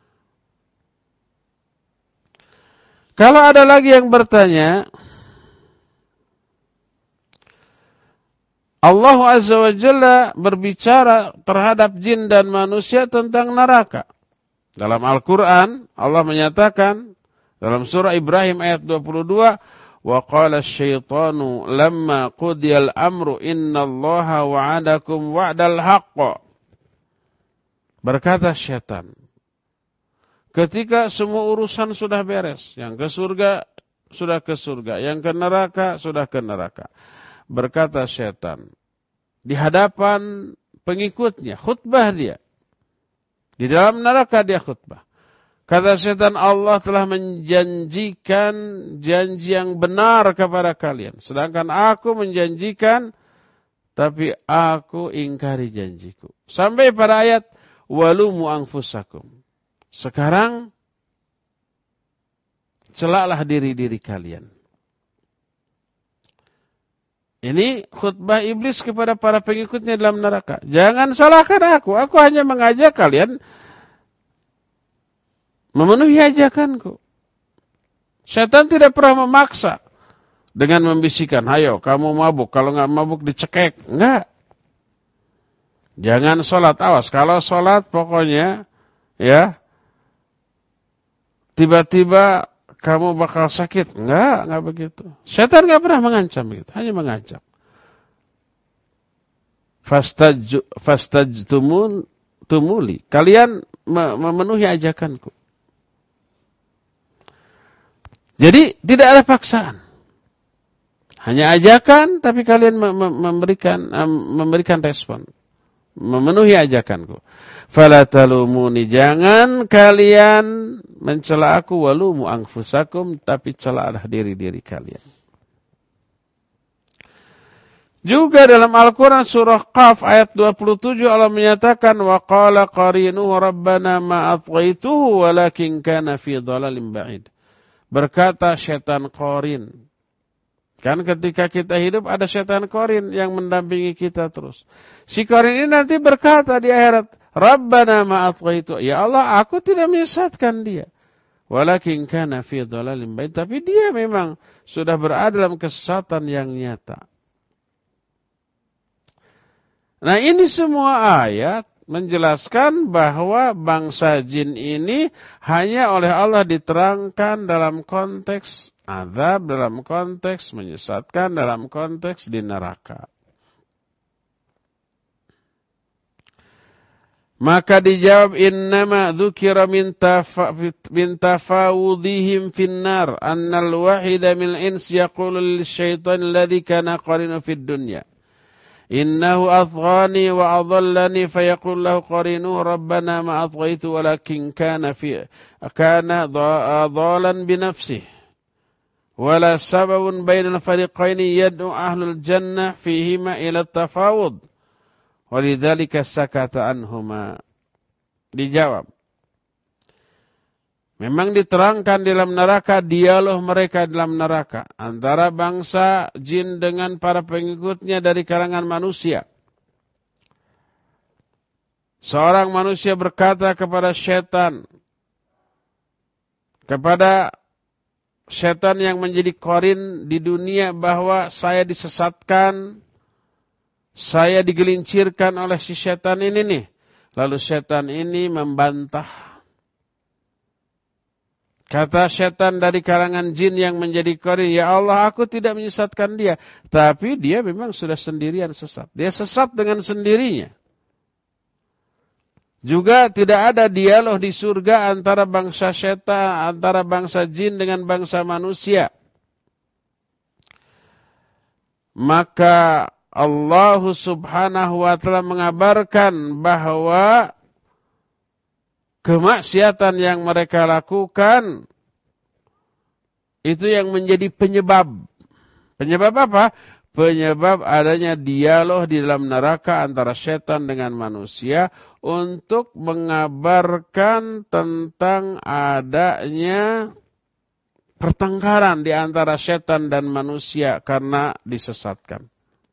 S1: Kalau ada lagi yang bertanya, Allah Azza wa Jalla berbicara terhadap jin dan manusia tentang neraka. Dalam Al-Quran, Allah menyatakan dalam surah Ibrahim ayat 22, wa qala asyaitanu lamma qudiyal amru innallaha wa'adakum wa'dal haqq. Berkata syaitan, ketika semua urusan sudah beres, yang ke surga sudah ke surga, yang ke neraka sudah ke neraka. Berkata syaitan di hadapan pengikutnya, khutbah dia. Di dalam neraka dia khutbah. Kata syaitan, Allah telah menjanjikan janji yang benar kepada kalian. Sedangkan aku menjanjikan, tapi aku ingkari janjiku. Sampai pada ayat, walumu anfusakum. Sekarang, celaklah diri-diri kalian. Ini khutbah iblis kepada para pengikutnya dalam neraka. Jangan salahkan aku hanya mengajak kalian memenuhi ajakanku. Syaitan tidak pernah memaksa dengan membisikkan, ayo kamu mabuk, kalau nggak mabuk dicekek. Enggak. Jangan sholat, awas. Kalau sholat pokoknya, ya, tiba-tiba kamu bakal sakit. Enggak begitu. Syaitan enggak pernah mengancam begitu, hanya mengajak. Fastajtumuli. Kalian memenuhi ajakanku. Jadi tidak ada paksaan. Hanya ajakan, tapi kalian memberikan respon. Memenuhi ajakanku. Fala talumuni, jangan kalian mencela aku, walumu anfusakum, tapi celalah diri-diri kalian. Juga dalam Al-Quran surah Qaf ayat 27 Allah menyatakan, wa qala qarinuhu rabbana ma atghaituhu walakin kana fi dhalalim ba'id. Berkata syaitan qarin. Kan ketika kita hidup ada syaitan qarin yang mendampingi kita terus. Si qarin ini nanti berkata di akhirat, Rabbana ma atghaitu. Ya Allah, aku tidak menyesatkan dia. Walakin kana fi dhalalim ba'id. Tapi dia memang sudah berada dalam kesesatan yang nyata. Nah, ini semua ayat menjelaskan bahwa bangsa jin ini hanya oleh Allah diterangkan dalam konteks azab, dalam konteks menyesatkan, dalam konteks di neraka. Maka dijawab, innama dzukira min tafawudihim finnar annal wahida min ins yaqulu lisyaitan alladhi kana qarinu fid dunya innahu athghani wa adallani fayaqul lahu qarinuhu rabbana ma athghaitu walakin kana dhalan binafsihi wala sababun bainal fariqaini yad'u ahlul jannah fihima ila tafawud walidzalika sakata anhuma. Dijawab, memang diterangkan dalam neraka dialog mereka dalam neraka antara bangsa jin dengan para pengikutnya dari kalangan manusia. Seorang manusia berkata kepada syaitan yang menjadi qarin di dunia bahwa saya disesatkan, saya digelincirkan oleh si syaitan ini nih. Lalu syaitan ini membantah. Kata setan dari kalangan jin yang menjadi qarin, ya Allah, aku tidak menyesatkan dia. Tapi dia memang sudah sendirian sesat. Dia sesat dengan sendirinya. Juga tidak ada dialog di surga antara bangsa setan, antara bangsa jin dengan bangsa manusia. Maka Allah subhanahu wa ta'ala mengabarkan bahwa kemaksiatan yang mereka lakukan itu yang menjadi penyebab. Penyebab apa? Penyebab adanya dialog di dalam neraka antara setan dengan manusia untuk mengabarkan tentang adanya pertengkaran di antara setan dan manusia karena disesatkan.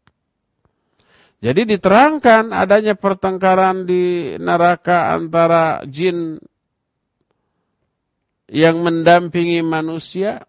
S1: Jadi diterangkan adanya pertengkaran di neraka antara jin yang mendampingi manusia.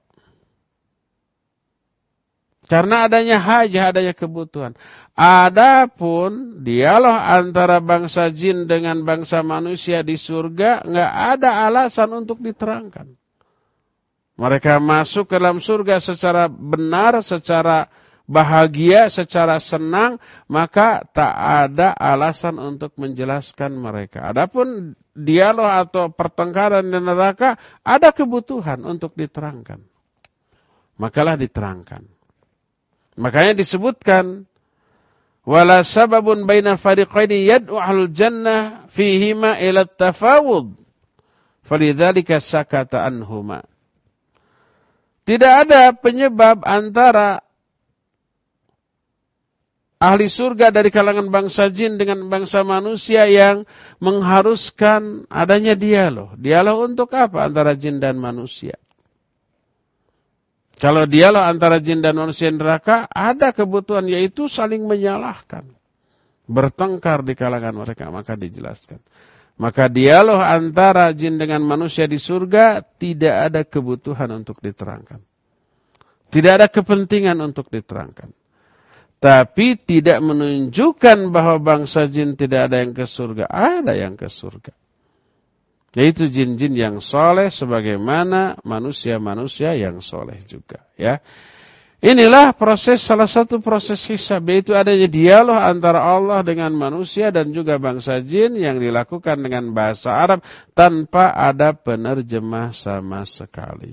S1: Karena adanya hajah, adanya kebutuhan. Adapun dialog antara bangsa jin dengan bangsa manusia di surga, nggak ada alasan untuk diterangkan. Mereka masuk ke dalam surga secara benar, secara bahagia, secara senang, maka tak ada alasan untuk menjelaskan mereka. Adapun dialog atau pertengkaran di neraka, ada kebutuhan untuk diterangkan. Makalah diterangkan. Makanya disebutkan, wala sababun bainal fariqaini yad'u ahlul jannah fihima ila tafawud. Falidzalika sakata anhuma. Tidak ada penyebab antara ahli surga dari kalangan bangsa jin dengan bangsa manusia yang mengharuskan adanya dialog. Dialog untuk apa antara jin dan manusia? Kalau dialog antara jin dan manusia neraka, ada kebutuhan yaitu saling menyalahkan. Bertengkar di kalangan mereka, maka dijelaskan. Maka dialog antara jin dengan manusia di surga tidak ada kebutuhan untuk diterangkan. Tidak ada kepentingan untuk diterangkan. Tapi tidak menunjukkan bahwa bangsa jin tidak ada yang ke surga. Ada yang ke surga. Yaitu jin-jin yang soleh sebagaimana manusia-manusia yang soleh juga. Ya. Inilah salah satu proses hisab. Yaitu adanya dialog antara Allah dengan manusia dan juga bangsa jin yang dilakukan dengan bahasa Arab tanpa ada penerjemah sama sekali.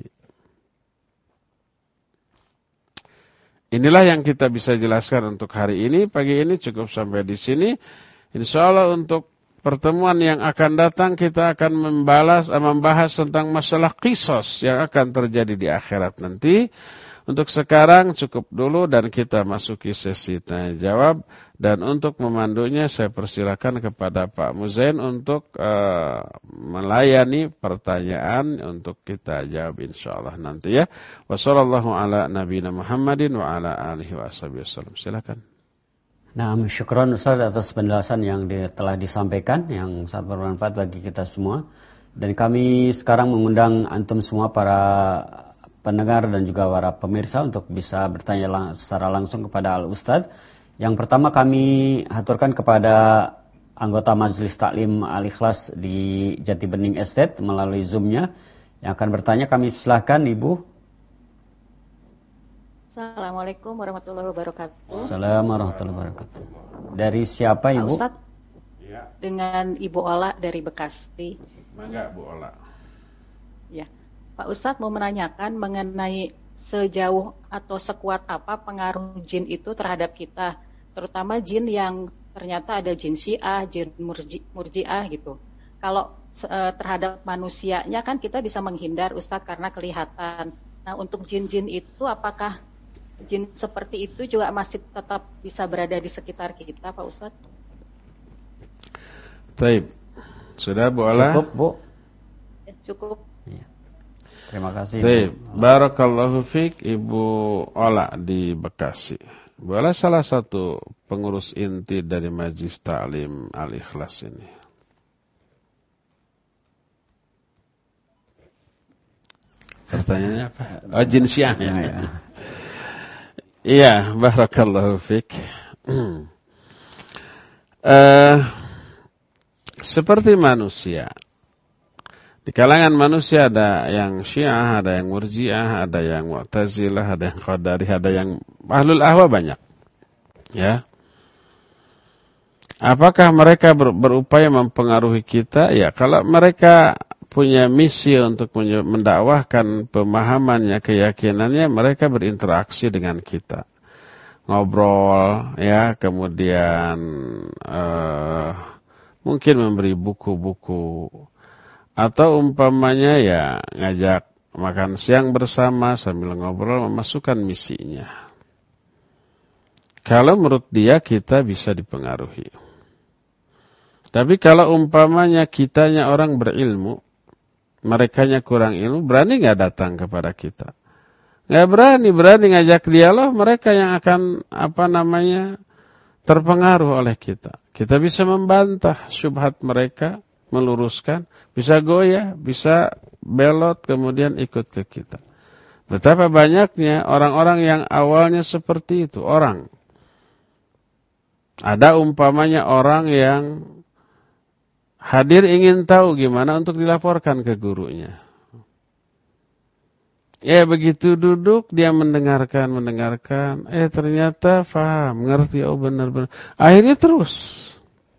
S1: Inilah yang kita bisa jelaskan untuk hari ini. Pagi ini cukup sampai di sini. Insyaallah untuk pertemuan yang akan datang kita akan membahas tentang masalah qisas yang akan terjadi di akhirat nanti. Untuk sekarang cukup dulu dan kita masuki sesi tanya jawab. Dan untuk memandunya saya persilakan kepada Pak Muzain untuk melayani pertanyaan untuk kita jawab insyaallah nanti ya. Wassallallahu ala nabiyina Muhammadin wa ala alihi wasallam. Silakan.
S2: Nah, syukran Ustaz atas penjelasan yang telah disampaikan yang sangat bermanfaat bagi kita semua. Dan kami sekarang mengundang antum semua para pendengar dan juga para pemirsa untuk bisa bertanya secara langsung kepada Al-Ustaz. Yang pertama kami haturkan kepada anggota Majelis Taklim Al-Ikhlas di Jati Bening Estate melalui Zoom-nya. Yang akan bertanya kami silahkan Ibu.
S3: Assalamualaikum warahmatullahi wabarakatuh.
S2: Assalamualaikum warahmatullahi wabarakatuh. Dari siapa Ibu?
S3: Pak Ustadz, dengan Ibu Ola dari Bekasi.
S1: Mangga Bu Ola.
S3: Ya, Pak Ustadz mau menanyakan mengenai sejauh atau sekuat apa pengaruh jin itu terhadap kita, terutama jin yang ternyata ada jin Syiah, jin Murji'ah gitu. Kalau terhadap manusianya kan kita bisa menghindar Ustadz karena kelihatan. Nah, untuk jin-jin itu apakah jin seperti itu juga masih tetap bisa berada di sekitar kita, Pak Ustadz?
S1: Taib. Sudah Bu Ola?
S2: Cukup Bu?
S3: Ya, cukup.
S2: Ya. Terima kasih.
S1: Taib. Barakallahu fiik Ibu Ola di Bekasi. Bu Ola salah satu pengurus inti dari Majelis Taklim Al-Ikhlas ini. Pertanyaannya apa? Oh, jin Syiah ya. Iya, barakallahu fiik. Seperti manusia, Di kalangan manusia ada yang Syiah, ada yang Murji'ah, ada yang Mu'tazilah, ada yang Qadariyah, ada yang Ahlul Ahwa, banyak. Ya. Apakah mereka berupaya mempengaruhi kita? Ya, kalau mereka punya misi untuk mendakwahkan pemahamannya, keyakinannya, mereka berinteraksi dengan kita. Ngobrol, ya, kemudian mungkin memberi buku-buku. Atau umpamanya ya ngajak makan siang bersama sambil ngobrol, memasukkan misinya. Kalau menurut dia kita bisa dipengaruhi. Tapi kalau umpamanya kitanya orang berilmu, merekanya kurang ilmu, berani nggak datang kepada kita? Nggak berani ngajak dialog, mereka yang akan terpengaruh oleh kita. Kita bisa membantah syubhat mereka, meluruskan, bisa goyah, bisa belot, kemudian ikut ke kita. Betapa banyaknya orang-orang yang awalnya seperti itu. Orang. Ada umpamanya orang yang hadir ingin tahu gimana untuk dilaporkan ke gurunya. Ya begitu duduk, dia mendengarkan. Ternyata faham, ngerti, oh benar-benar. Akhirnya terus.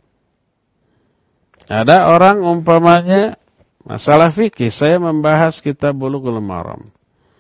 S1: Ada orang umpamanya masalah fikih, saya membahas kitab Bulughul Maram.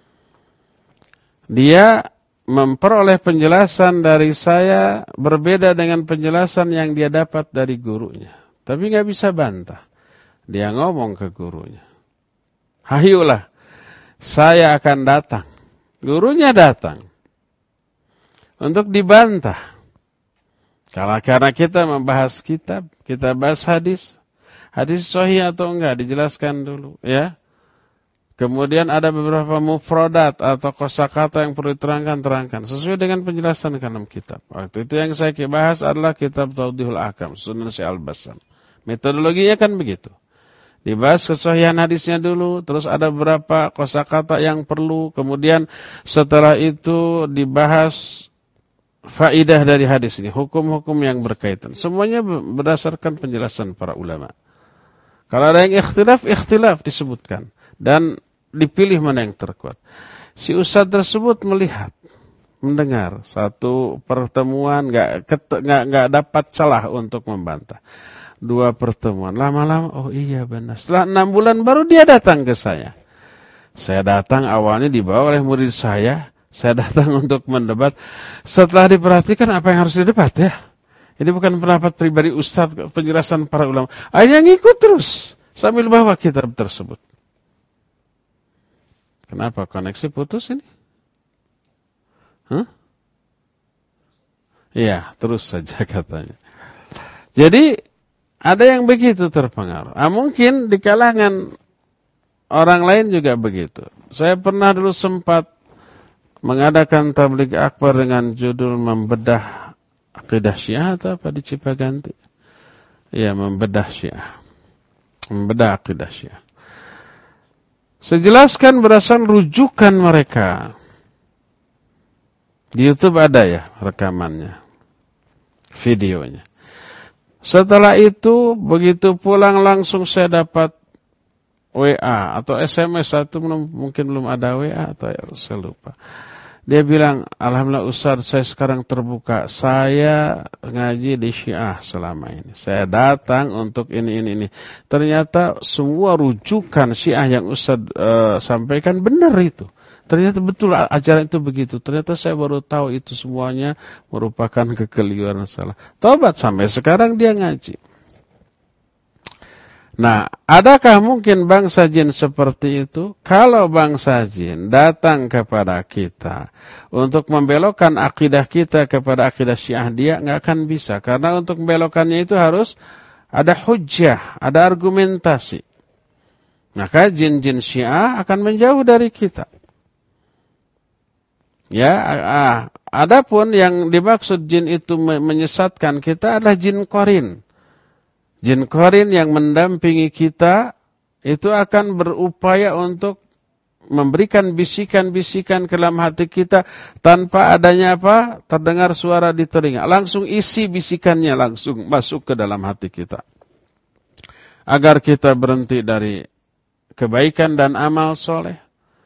S1: Dia memperoleh penjelasan dari saya berbeda dengan penjelasan yang dia dapat dari gurunya. Tapi nggak bisa bantah. Dia ngomong ke gurunya. Hayulah, saya akan datang. Gurunya datang. Untuk dibantah. Karena kita membahas kitab, kita bahas hadis sahih atau enggak, dijelaskan dulu, ya. Kemudian ada beberapa mufradat atau kosakata yang perlu terangkan sesuai dengan penjelasan dalam kitab. Waktu itu yang saya bahas adalah kitab Tawdihul Ahkam, Sunan Syekh Al-Bassam. Metodologinya kan begitu. Dibahas kesahihan hadisnya dulu, terus ada beberapa kosakata yang perlu, kemudian setelah itu dibahas faidah dari hadis ini, hukum-hukum yang berkaitan. Semuanya berdasarkan penjelasan para ulama. Kalau ada yang ikhtilaf disebutkan. Dan dipilih mana yang terkuat. Si ustadz tersebut melihat, mendengar satu pertemuan, nggak dapat celah untuk membantah. 2 pertemuan, lama-lama, oh iya benar. Setelah 6 bulan baru dia datang ke saya. Saya datang awalnya dibawa oleh murid saya datang untuk mendebat. Setelah diperhatikan apa yang harus didebat ya. Ini bukan pendapat pribadi ustadz, penjelasan para ulama. Akhirnya ngikut terus sambil bawa kitab tersebut. Kenapa koneksi putus ini? Iya, terus saja katanya. Jadi ada yang begitu terpengaruh. Mungkin di kalangan orang lain juga begitu. Saya pernah dulu sempat mengadakan tabligh akbar dengan judul membedah akidah Syiah atau apa di Cipaganti. Ya, membedah Syiah. Membedah akidah Syiah. Saya jelaskan berdasarkan rujukan mereka. Di YouTube ada ya rekamannya. Videonya. Setelah itu, begitu pulang langsung saya dapat WA atau SMS. Mungkin belum ada WA atau saya lupa. Dia bilang, alhamdulillah Ustaz, saya sekarang terbuka. Saya ngaji di Syiah selama ini. Saya datang untuk ini. Ternyata semua rujukan Syiah yang Ustaz sampaikan benar itu. Ternyata betul ajaran itu begitu. Ternyata saya baru tahu itu semuanya merupakan kekeliruan salah. Tobat sampai sekarang dia ngaji. Nah, adakah mungkin bangsa jin seperti itu? Kalau bangsa jin datang kepada kita untuk membelokkan akidah kita kepada akidah Syiah, dia nggak akan bisa. Karena untuk membelokkannya itu harus ada hujjah, ada argumentasi. Maka jin-jin Syiah akan menjauh dari kita. Ya, adapun yang dimaksud jin itu menyesatkan kita adalah jin qarin. Jin qarin yang mendampingi kita itu akan berupaya untuk memberikan bisikan-bisikan ke dalam hati kita tanpa adanya apa? Terdengar suara di telinga. Langsung isi bisikannya langsung masuk ke dalam hati kita. Agar kita berhenti dari kebaikan dan amal soleh.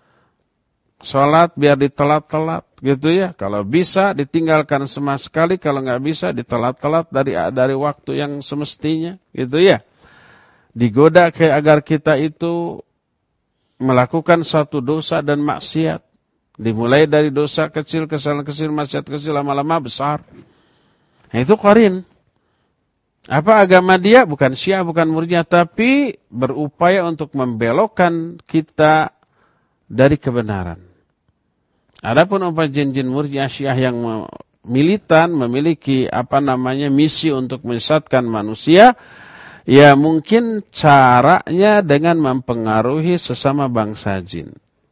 S1: Sholat biar ditelat-telat, gitu ya. Kalau bisa ditinggalkan sama sekali, kalau nggak bisa ditelat-telat dari waktu yang semestinya, gitu ya. Digoda agar kita itu melakukan satu dosa dan maksiat. Dimulai dari dosa kecil, kesalahan kecil, maksiat kecil, lama-lama besar. Nah, itu qarin. Apa agama dia? Bukan Syiah, bukan Murji'ah, tapi berupaya untuk membelokkan kita dari kebenaran. Adapun umpama jin-jin Murji'ah Syiah yang militan, memiliki misi untuk menyesatkan manusia, ya mungkin caranya dengan mempengaruhi sesama bangsa jin.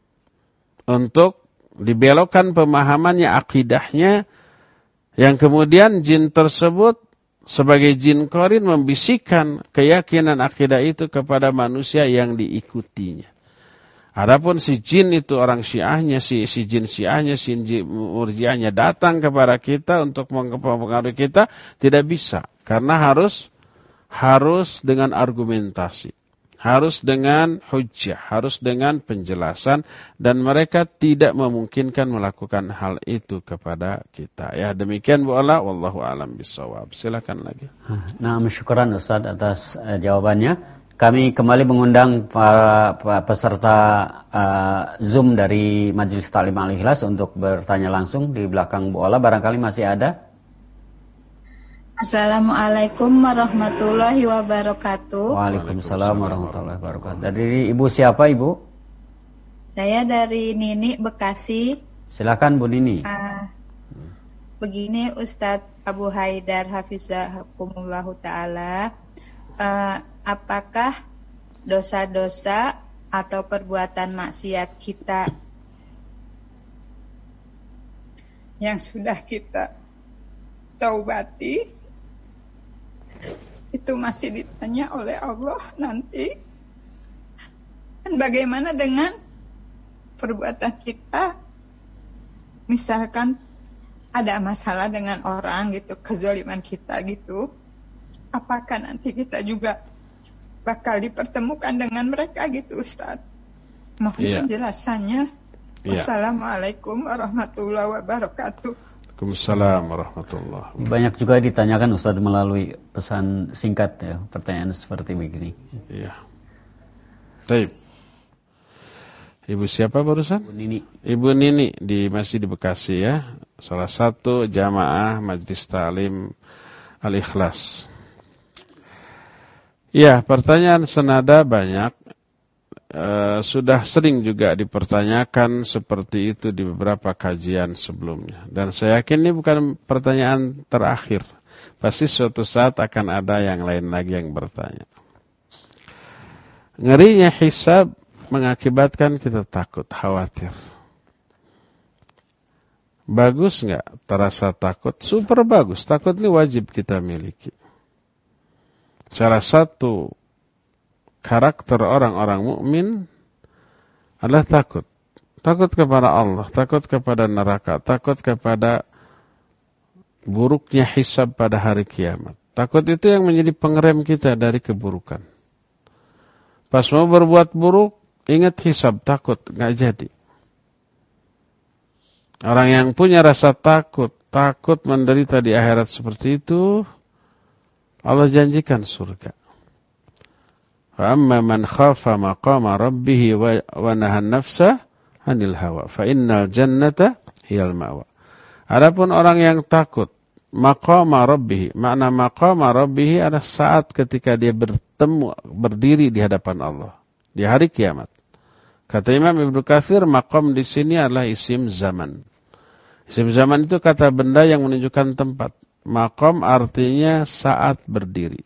S1: Untuk dibelokkan pemahamannya, akidahnya, yang kemudian jin tersebut sebagai jin qarin membisikkan keyakinan akidah itu kepada manusia yang diikutinya. Adapun si jin itu orang Syiahnya, si jin Syiahnya, si jin Murji'ahnya datang kepada kita untuk mempengaruhi kita, tidak bisa. Karena harus dengan argumentasi. Harus dengan hujjah, harus dengan penjelasan, dan mereka tidak memungkinkan melakukan hal itu kepada kita. Ya, demikian Bu Allah, wallahu a'lam bishawab. Silakan lagi.
S2: Nah, syukran Ustaz atas jawabannya. Kami kembali mengundang para peserta Zoom dari Majelis Ta'lim Al-Ikhlas untuk bertanya langsung di belakang Bu Allah. Barangkali masih ada.
S4: Assalamualaikum warahmatullahi wabarakatuh.
S2: Waalaikumsalam warahmatullahi wabarakatuh. Dari Ibu siapa, Ibu?
S4: Saya dari Nini, Bekasi.
S2: Silakan Bu Nini.
S4: Begini Ustadz Abu Haidar Hafizakumullahu Ta'ala, apakah dosa-dosa atau perbuatan maksiat kita yang sudah kita taubati itu masih ditanya oleh Allah nanti? Dan bagaimana dengan perbuatan kita, misalkan ada masalah dengan orang gitu, kezaliman kita gitu, apakah nanti kita juga bakal dipertemukan dengan mereka gitu Ustaz? Mohon penjelasannya. Wassalamualaikum warahmatullahi wabarakatuh.
S1: Waalaikumsalam warahmatullahi.
S2: Banyak juga ditanyakan Ustaz melalui pesan singkat ya, pertanyaan seperti begini.
S1: Iya. Baik. Ibu siapa barusan?
S2: Ibu Nini.
S1: Ibu Nini masih di Bekasi ya. Salah satu jamaah Majelis Ta'lim Al-Ikhlas. Ya, pertanyaan senada banyak. Sudah sering juga dipertanyakan seperti itu di beberapa kajian sebelumnya. Dan saya yakin ini bukan pertanyaan terakhir. Pasti suatu saat akan ada yang lain lagi yang bertanya. Ngerinya hisab mengakibatkan kita takut, khawatir. Bagus nggak terasa takut? Super bagus. Takut ini wajib kita miliki. Salah satu karakter orang-orang mukmin adalah takut. Takut kepada Allah, takut kepada neraka, takut kepada buruknya hisab pada hari kiamat. Takut itu yang menjadi pengerem kita dari keburukan. Pas mau berbuat buruk, ingat hisab, takut, nggak jadi. Orang yang punya rasa takut menderita di akhirat seperti itu, Allah janjikan surga. فَأَمَّا مَنْ خَافَ مَقَامَ رَبِّهِ وَنَهَى النَّفْسَ عَنِ الْهَوَى فَإِنَّ الْجَنَّةَ هِيَ الْمَأْوَى. Adapun orang yang takut maqama rabbih, makna maqama rabbih adalah saat ketika dia berdiri di hadapan Allah di hari kiamat. Kata Imam Ibnu Katsir, maqam di sini adalah isim zaman. Isim zaman itu kata benda yang menunjukkan tempat. Maqam artinya saat berdiri.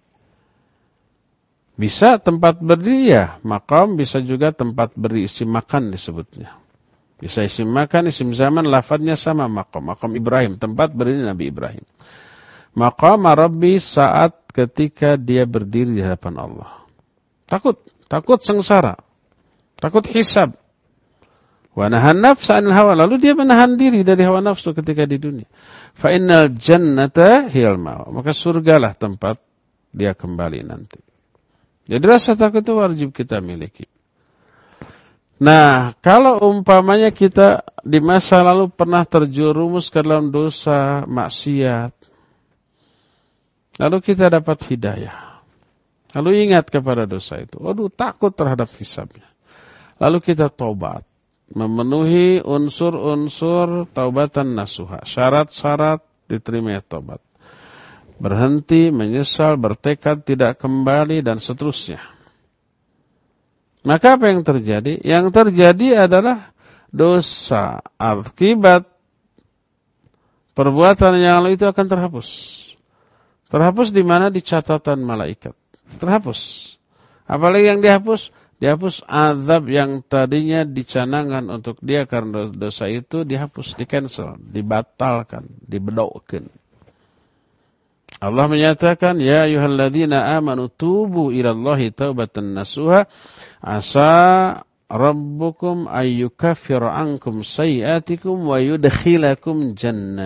S1: Bisa tempat berdiri ya, maqam, bisa juga tempat berdiri, isim makan disebutnya. Bisa isim makan, isim zaman, lafadznya sama maqam. Maqam Ibrahim, tempat berdiri Nabi Ibrahim. Maqam Rabbi saat ketika dia berdiri di hadapan Allah. Takut sengsara. Takut hisab. Wa nahan nafsa 'anil hawa, lalu dia menahan diri dari hawa nafsu ketika di dunia. Fa innal jannata hiyal ma'wa, maka surgalah tempat dia kembali nanti. Jadi rasa takut itu wajib kita miliki. Nah, kalau umpamanya kita di masa lalu pernah terjerumus ke dalam dosa maksiat, lalu kita dapat hidayah, lalu ingat kepada dosa itu, waduh takut terhadap hisabnya, lalu kita taubat, memenuhi unsur-unsur taubatan nasuha, syarat-syarat diterimanya taubat, berhenti, menyesal, bertekad tidak kembali dan seterusnya. Maka apa yang terjadi? Yang terjadi adalah dosa akibat perbuatan yang lalu itu akan terhapus. Terhapus di mana? Di catatan malaikat. Terhapus. Apalagi yang dihapus? Dihapus azab yang tadinya dicanangkan untuk dia karena dosa itu dihapus, di-cancel, dibatalkan, dibedokkan. Allah menyatakan, ya ayyuhalladzina amanu tubu ilallahi taubatan nasuha asa rabbukum ayyukaffir ankum sayiatikum wa yudkhilakum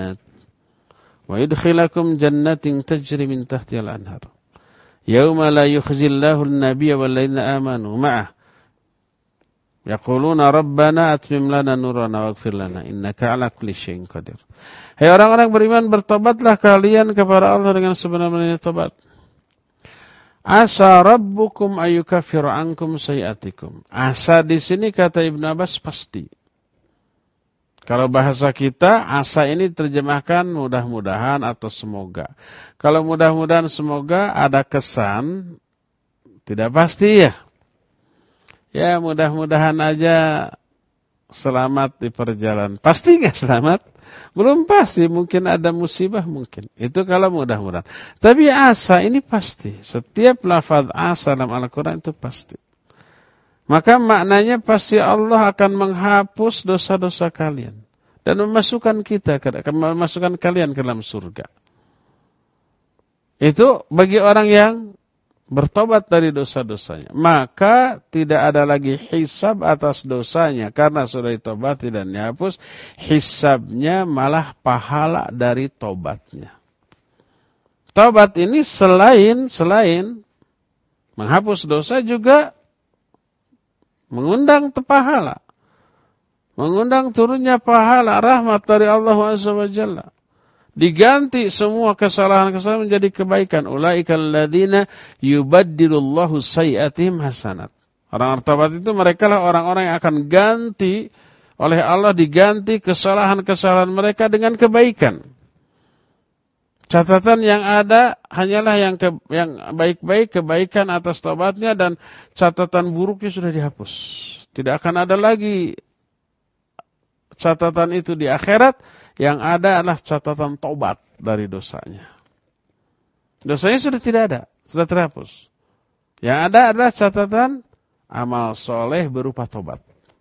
S1: jannatin tajri min tahtiha al-anhar yauma la yukhzillahu an-nabiyya wal ladzina amanu ma'ah yaquluna rabbana atmim lana nurana waghfir lana innaka 'ala kulli syai'in qadir. Hai orang-orang beriman, bertobatlah kalian kepada Allah dengan sebenar-benarnya tobat. Asa rabbukum ayyukaffiru ankum sayiatikum. Asa di sini kata Ibnu Abbas pasti. Kalau bahasa kita, asa ini terjemahkan mudah-mudahan atau semoga. Kalau mudah-mudahan semoga ada kesan tidak pasti ya. Ya mudah-mudahan aja selamat di perjalanan. Pasti nggak selamat? Belum pasti, mungkin ada musibah mungkin. Itu kalau mudah-mudahan. Tapi asa ini pasti. Setiap lafaz asa dalam Al-Quran itu pasti. Maka maknanya pasti Allah akan menghapus dosa-dosa kalian. Dan memasukkan kalian ke dalam surga. Itu bagi orang yang bertobat dari dosa-dosanya. Maka tidak ada lagi hisab atas dosanya. Karena sudah ditobati dan dihapus. Hisabnya malah pahala dari tobatnya. Tobat ini selain menghapus dosa juga mengundang pahala. Mengundang turunnya pahala rahmat dari Allah SWT. Diganti semua kesalahan-kesalahan menjadi kebaikan. Ulaikal ladzina yubaddilullahu sayyi'atihim hasanat. Orang bertobat itu mereka lah orang-orang yang akan ganti oleh Allah, diganti kesalahan-kesalahan mereka dengan kebaikan. Catatan yang ada hanyalah yang baik-baik, kebaikan atas tobatnya, dan catatan buruknya sudah dihapus. Tidak akan ada lagi catatan itu di akhirat. Yang ada adalah catatan tobat dari dosanya. Dosanya sudah tidak ada, sudah terhapus. Yang ada adalah catatan amal soleh berupa tobat.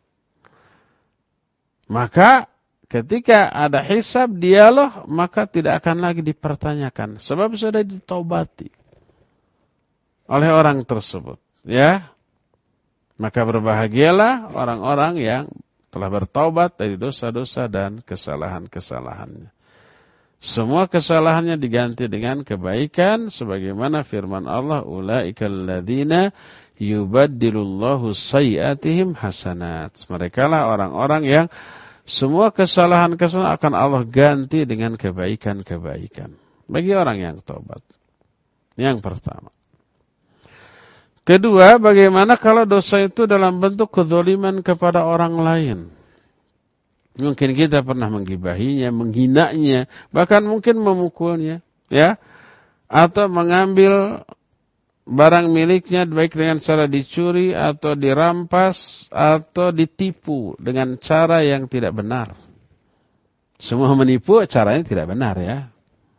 S1: Maka ketika ada hisab, dialog, maka tidak akan lagi dipertanyakan. Sebab sudah ditobati oleh orang tersebut. Ya, maka berbahagialah orang-orang yang telah bertaubat dari dosa-dosa dan kesalahan-kesalahannya. Semua kesalahannya diganti dengan kebaikan sebagaimana firman Allah, ulaikal ladzina yubaddilullahu sayyi'atihim hasanat. Merekalah orang-orang yang semua kesalahan-kesalahan akan Allah ganti dengan kebaikan-kebaikan bagi orang yang taubat. Yang pertama. Kedua, bagaimana kalau dosa itu dalam bentuk kezaliman kepada orang lain? Mungkin kita pernah menggibahinya, menghinanya, bahkan mungkin memukulnya, ya, atau mengambil barang miliknya baik dengan cara dicuri atau dirampas atau ditipu dengan cara yang tidak benar. Semua menipu caranya tidak benar, ya.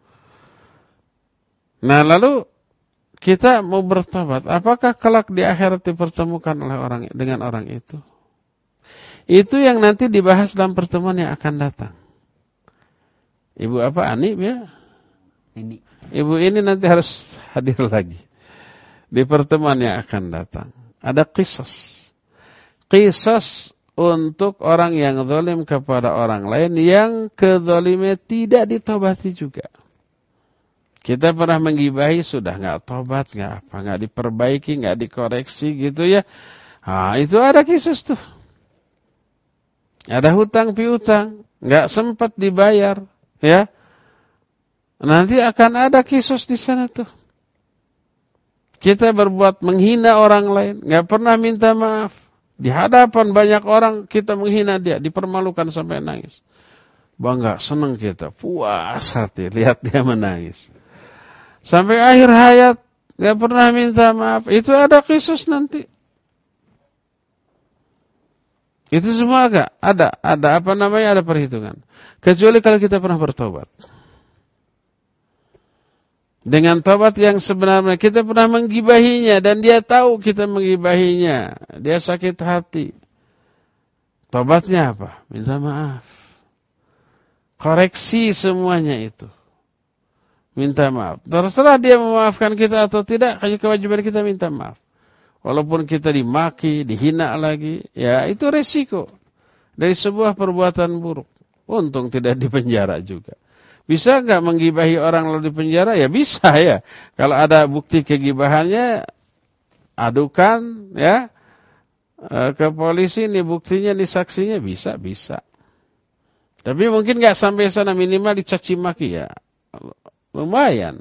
S1: Nah, lalu kita mau bertobat, apakah kelak di akhirat dipertemukan oleh dengan orang itu? Itu yang nanti dibahas dalam pertemuan yang akan datang. Ibu apa? Ani ya? Ini. Ibu ini nanti harus hadir lagi di pertemuan yang akan datang. Ada qisas. Qisas untuk orang yang zalim kepada orang lain yang kezalimannya tidak ditobati juga. Kita pernah menggibahi, sudah nggak tobat, nggak diperbaiki, nggak dikoreksi gitu ya. Nah, itu ada kisah tuh. Ada hutang piutang, nggak sempat dibayar, ya. Nanti akan ada kisos di sana tuh. Kita berbuat menghina orang lain, nggak pernah minta maaf. Di hadapan banyak orang kita menghina dia, dipermalukan sampai nangis. Bangga, senang kita, puas hati lihat dia menangis. Sampai akhir hayat nggak pernah minta maaf. Itu ada kisos nanti. Itu semua ada apa namanya, ada perhitungan. Kecuali kalau kita pernah bertobat. Dengan tobat yang sebenarnya, kita pernah menggibahinya dan dia tahu kita menggibahinya. Dia sakit hati. Tobatnya apa? Minta maaf. Koreksi semuanya itu. Minta maaf. Terserah dia memaafkan kita atau tidak, hanya kewajiban kita minta maaf. Walaupun kita dimaki, dihina lagi, ya itu resiko dari sebuah perbuatan buruk. Untung tidak dipenjara juga. Bisa nggak menggibahi orang lalu dipenjara? Ya bisa ya. Kalau ada bukti kegibahannya, adukan ya ke polisi, nih buktinya, nih saksinya, bisa. Tapi mungkin nggak sampai sana, minimal dicaci maki ya, lumayan.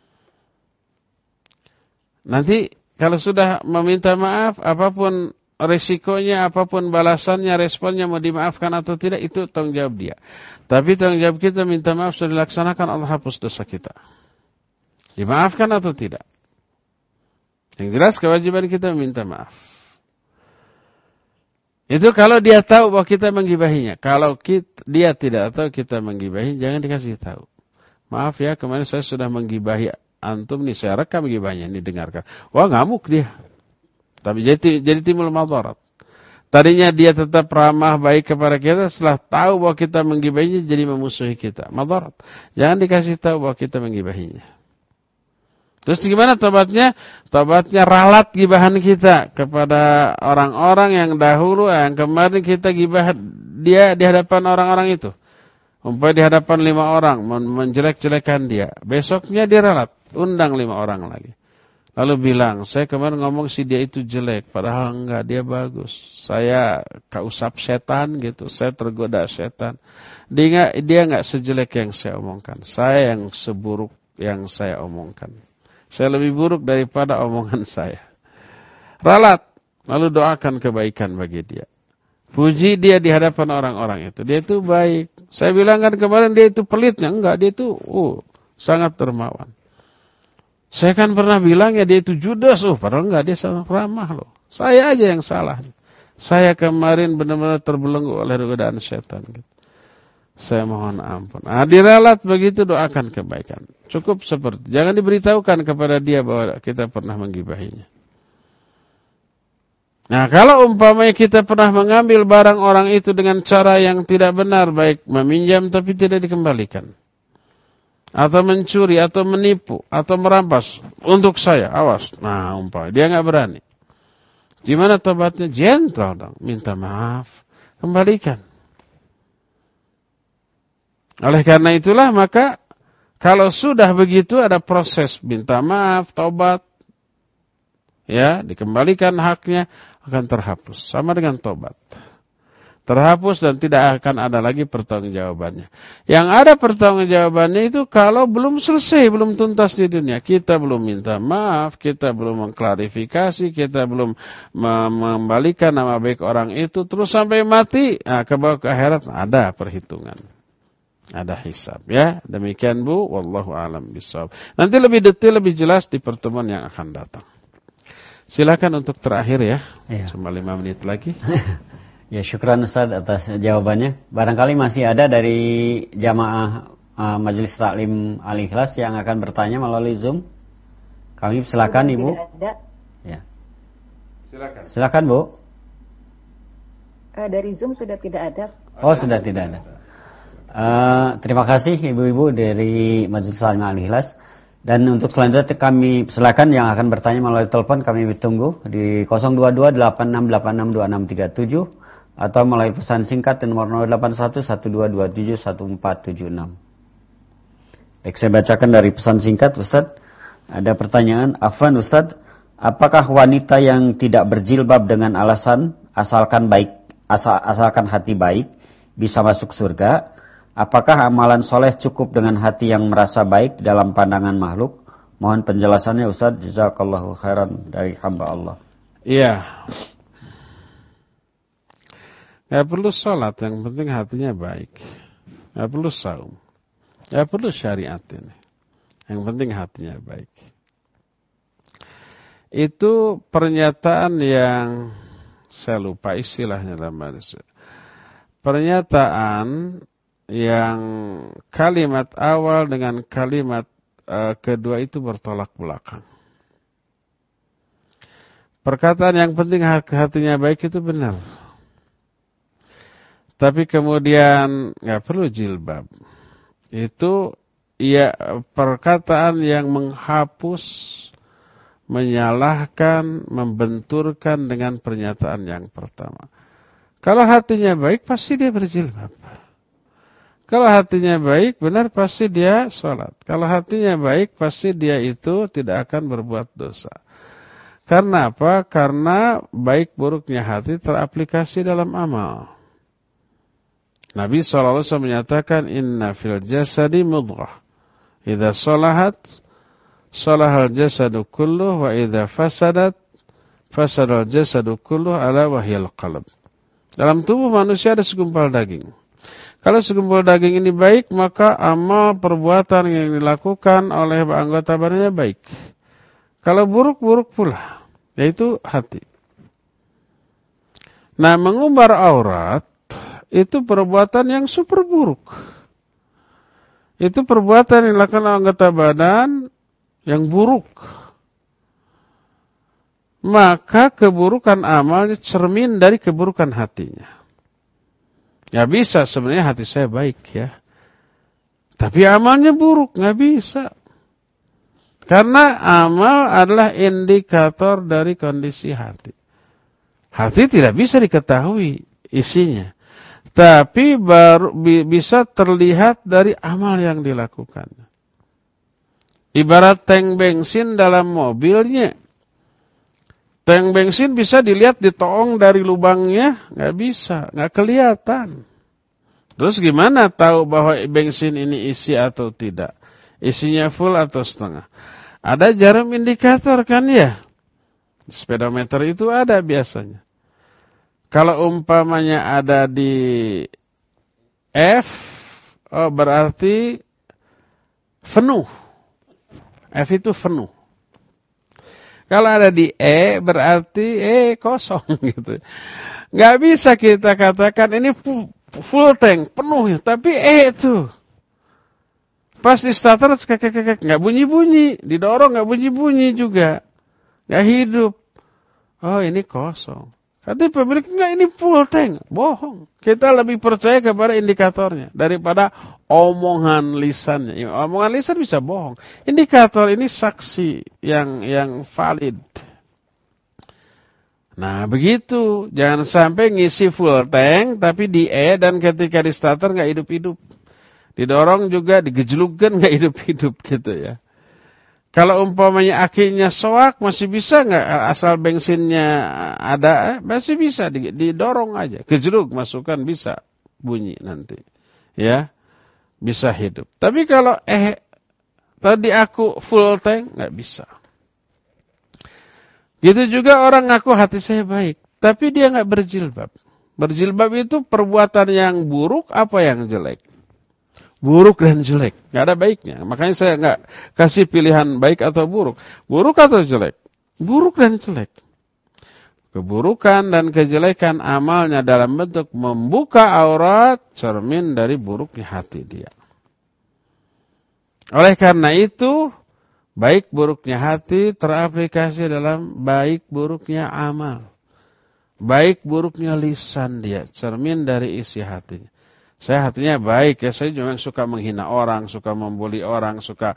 S1: Nanti kalau sudah meminta maaf, apapun resikonya, apapun balasannya, responnya, mau dimaafkan atau tidak, itu tanggung jawab dia. Tapi tanggung jawab kita minta maaf sudah dilaksanakan, Allah hapus dosa kita. Dimaafkan atau tidak? Yang jelas kewajiban kita minta maaf. Itu kalau dia tahu bahwa kita menggibahinya. Kalau dia tidak tahu kita menggibahi, jangan dikasih tahu. Maaf ya, kemarin saya sudah menggibahi antum nih, saya rekam gibahnya, nih dengarkan. Wah, ngamuk dia. Tapi jadi timbul madarat. Tadinya dia tetap ramah baik kepada kita, setelah tahu bahwa kita menggibahinya jadi memusuhi kita. Madarat. Jangan dikasih tahu bahwa kita menggibahinya. Terus gimana tobatnya? Tobatnya ralat gibahan kita kepada orang-orang yang dahulu, yang kemarin kita gibah dia di hadapan orang-orang itu. Umpamanya di hadapan 5 orang menjelek-jelekan dia. Besoknya dia ralat, undang 5 orang lagi. Lalu bilang, saya kemarin ngomong si dia itu jelek, padahal enggak, dia bagus. Saya kausap setan gitu, saya tergoda setan. Dia enggak sejelek yang saya omongkan. Saya yang seburuk yang saya omongkan. Saya lebih buruk daripada omongan saya. Ralat, lalu doakan kebaikan bagi dia. Puji dia di hadapan orang-orang itu. Dia itu baik. Saya bilang kan kemarin dia itu pelitnya. Enggak, dia itu sangat dermawan. Saya kan pernah bilang ya dia itu judes, padahal enggak, dia sangat ramah loh. Saya aja yang salah. Saya kemarin benar-benar terbelenggu oleh godaan setan. Gitu. Saya mohon ampun. Diralat begitu, doakan kebaikan. Cukup seperti, jangan diberitahukan kepada dia bahwa kita pernah menggibahinya. Nah, kalau umpamanya kita pernah mengambil barang orang itu dengan cara yang tidak benar, baik meminjam tapi tidak dikembalikan, atau mencuri, atau menipu, atau merampas untuk saya, awas. Nah, umpamanya dia nggak berani. Gimana tobatnya? Gentle dong, minta maaf, kembalikan. Oleh karena itulah maka kalau sudah begitu ada proses minta maaf, tobat, ya dikembalikan haknya, akan terhapus sama dengan tobat. Terhapus dan tidak akan ada lagi pertanggungjawabannya. Yang ada pertanggungjawabannya itu kalau belum selesai, belum tuntas di dunia. Kita belum minta maaf, kita belum mengklarifikasi, kita belum membalikan nama baik orang itu, terus sampai mati, ke bawah ke akhirat ada perhitungan. Ada hisab ya. Demikian Bu, wallahu a'lam bishawab. Nanti lebih detail, lebih jelas di pertemuan yang akan datang. Silakan untuk terakhir ya. Cuma 5 menit lagi.
S2: Ya, syukran Ustaz atas jawabannya. Barangkali masih ada dari jamaah Majelis Taklim Al-Ikhlas yang akan bertanya melalui Zoom. Kami silakan Ibu.
S3: Ada.
S2: Ya. Silakan Bu.
S3: Dari Zoom sudah tidak ada.
S2: Oh, sudah tidak ada. Terima kasih ibu-ibu dari Majelis Taklim Al-Ikhlas. Dan untuk selanjutnya kami silakan yang akan bertanya melalui telepon, kami tunggu di 02286862637 atau melalui pesan singkat di nomor 081122711476. Baik, saya bacakan dari pesan singkat Ustaz. Ada pertanyaan, Afwan Ustaz, apakah wanita yang tidak berjilbab dengan alasan asalkan baik asalkan hati baik bisa masuk surga. Apakah amalan soleh cukup dengan hati yang merasa baik dalam pandangan makhluk? Mohon penjelasannya Ustaz, jazakallahu khairan dari hamba Allah.
S1: Iya. Gak perlu sholat, yang penting hatinya baik. Gak perlu saum. Gak perlu syariat ini. Yang penting hatinya baik. Itu pernyataan yang saya lupa istilahnya dalam bahasa. Pernyataan yang kalimat awal dengan kalimat kedua itu bertolak belakang. Perkataan yang penting hatinya baik itu benar. Tapi kemudian nggak perlu jilbab. Itu ya perkataan yang menghapus, menyalahkan, membenturkan dengan pernyataan yang pertama. Kalau hatinya baik pasti dia berjilbab. Kalau hatinya baik benar pasti dia sholat. Kalau hatinya baik pasti dia itu tidak akan berbuat dosa. Karena apa? Karena baik buruknya hati teraplikasi dalam amal. Nabi SAW menyatakan, Inna fil jasadi mudghah. Idza salahat, salahal jasadu kulluh, wa idza fasadat, fasadal jasadu kulluh, ala wahyal qalb. Dalam tubuh manusia ada segumpal daging. Kalau segumpal daging ini baik, maka amal perbuatan yang dilakukan oleh anggota badannya baik. Kalau buruk-buruk pula, yaitu hati. Nah, mengumbar aurat itu perbuatan yang super buruk. Itu perbuatan yang dilakukan oleh anggota badan yang buruk. Maka keburukan amalnya cermin dari keburukan hatinya. Ya bisa sebenarnya hati saya baik ya. Tapi amalnya buruk, nggak bisa. Karena amal adalah indikator dari kondisi hati. Hati tidak bisa diketahui isinya. Tapi baru bisa terlihat dari amal yang dilakukan. Ibarat tank bensin dalam mobilnya. Tank bensin bisa dilihat di toong dari lubangnya? Nggak bisa, nggak kelihatan. Terus gimana tahu bahwa bensin ini isi atau tidak? Isinya full atau setengah? Ada jarum indikator kan ya? Speedometer itu ada biasanya. Kalau umpamanya ada di F, berarti penuh. F itu penuh. Kalau ada di E, berarti kosong gitu. Nggak bisa kita katakan ini full tank, penuh. Tapi itu. Pas di starter, nggak bunyi-bunyi. Didorong nggak bunyi-bunyi juga. Nggak hidup. Oh ini kosong. Kata pemilik, enggak ini full tank. Bohong. Kita lebih percaya kepada indikatornya daripada omongan lisannya. Omongan lisan bisa bohong. Indikator ini saksi yang valid. Nah begitu. Jangan sampai ngisi full tank tapi di E dan ketika di starter enggak hidup-hidup. Didorong juga, digejlugkan enggak hidup-hidup gitu ya. Kalau umpamanya akinya soak masih bisa nggak asal bensinnya ada masih bisa didorong aja gejlug masukkan bisa bunyi nanti ya bisa hidup. Tapi kalau tadi aku full tank nggak bisa. Gitu juga orang ngaku hati saya baik tapi dia nggak berjilbab. Berjilbab itu perbuatan yang buruk apa yang jelek? Buruk dan jelek, nggak ada baiknya. Makanya saya nggak kasih pilihan baik atau buruk. Buruk atau jelek? Buruk dan jelek. Keburukan dan kejelekan amalnya dalam bentuk membuka aurat, cermin dari buruknya hati dia. Oleh karena itu, baik buruknya hati teraplikasi dalam baik buruknya amal. Baik buruknya lisan dia, cermin dari isi hatinya. Saya hatinya baik ya, saya cuma suka menghina orang, suka membuli orang, suka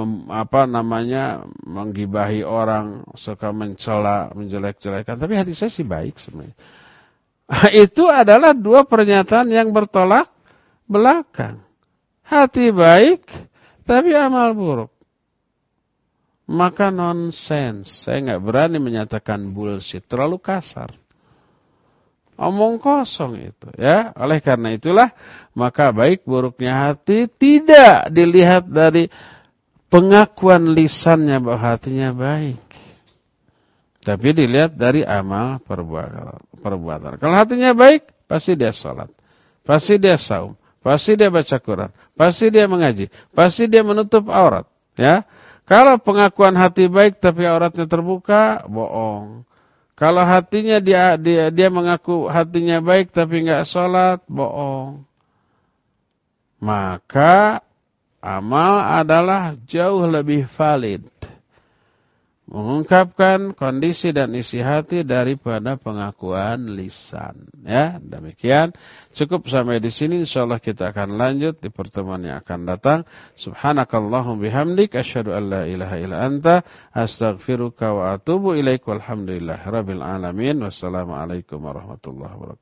S1: menggibahi orang, suka mencela, menjelek-jelekan. Tapi hati saya sih baik sebenarnya. Itu adalah dua pernyataan yang bertolak belakang. Hati baik, tapi amal buruk. Maka nonsens. Saya nggak berani menyatakan bullshit, terlalu kasar. Omong kosong itu, ya. Oleh karena itulah, maka baik buruknya hati tidak dilihat dari pengakuan lisannya bahwa hatinya baik, tapi dilihat dari amal perbuatan. Kalau hatinya baik, pasti dia sholat, pasti dia saum, pasti dia baca Quran, pasti dia mengaji, pasti dia menutup aurat, ya. Kalau pengakuan hati baik tapi auratnya terbuka, bohong. Kalau hatinya dia mengaku hatinya baik tapi enggak sholat, bohong. Maka amal adalah jauh lebih valid, mengungkapkan kondisi dan isi hati daripada pengakuan lisan. Ya, demikian. Cukup sampai di sini. Insyaallah kita akan lanjut di pertemuan yang akan datang. Subhanakallahumma bihamdik asyhadu an la ilaha illa anta astaghfiruka wa atubu ilaik. Walhamdulillahirabbil alamin. Wassalamualaikum warahmatullahi wabarakatuh.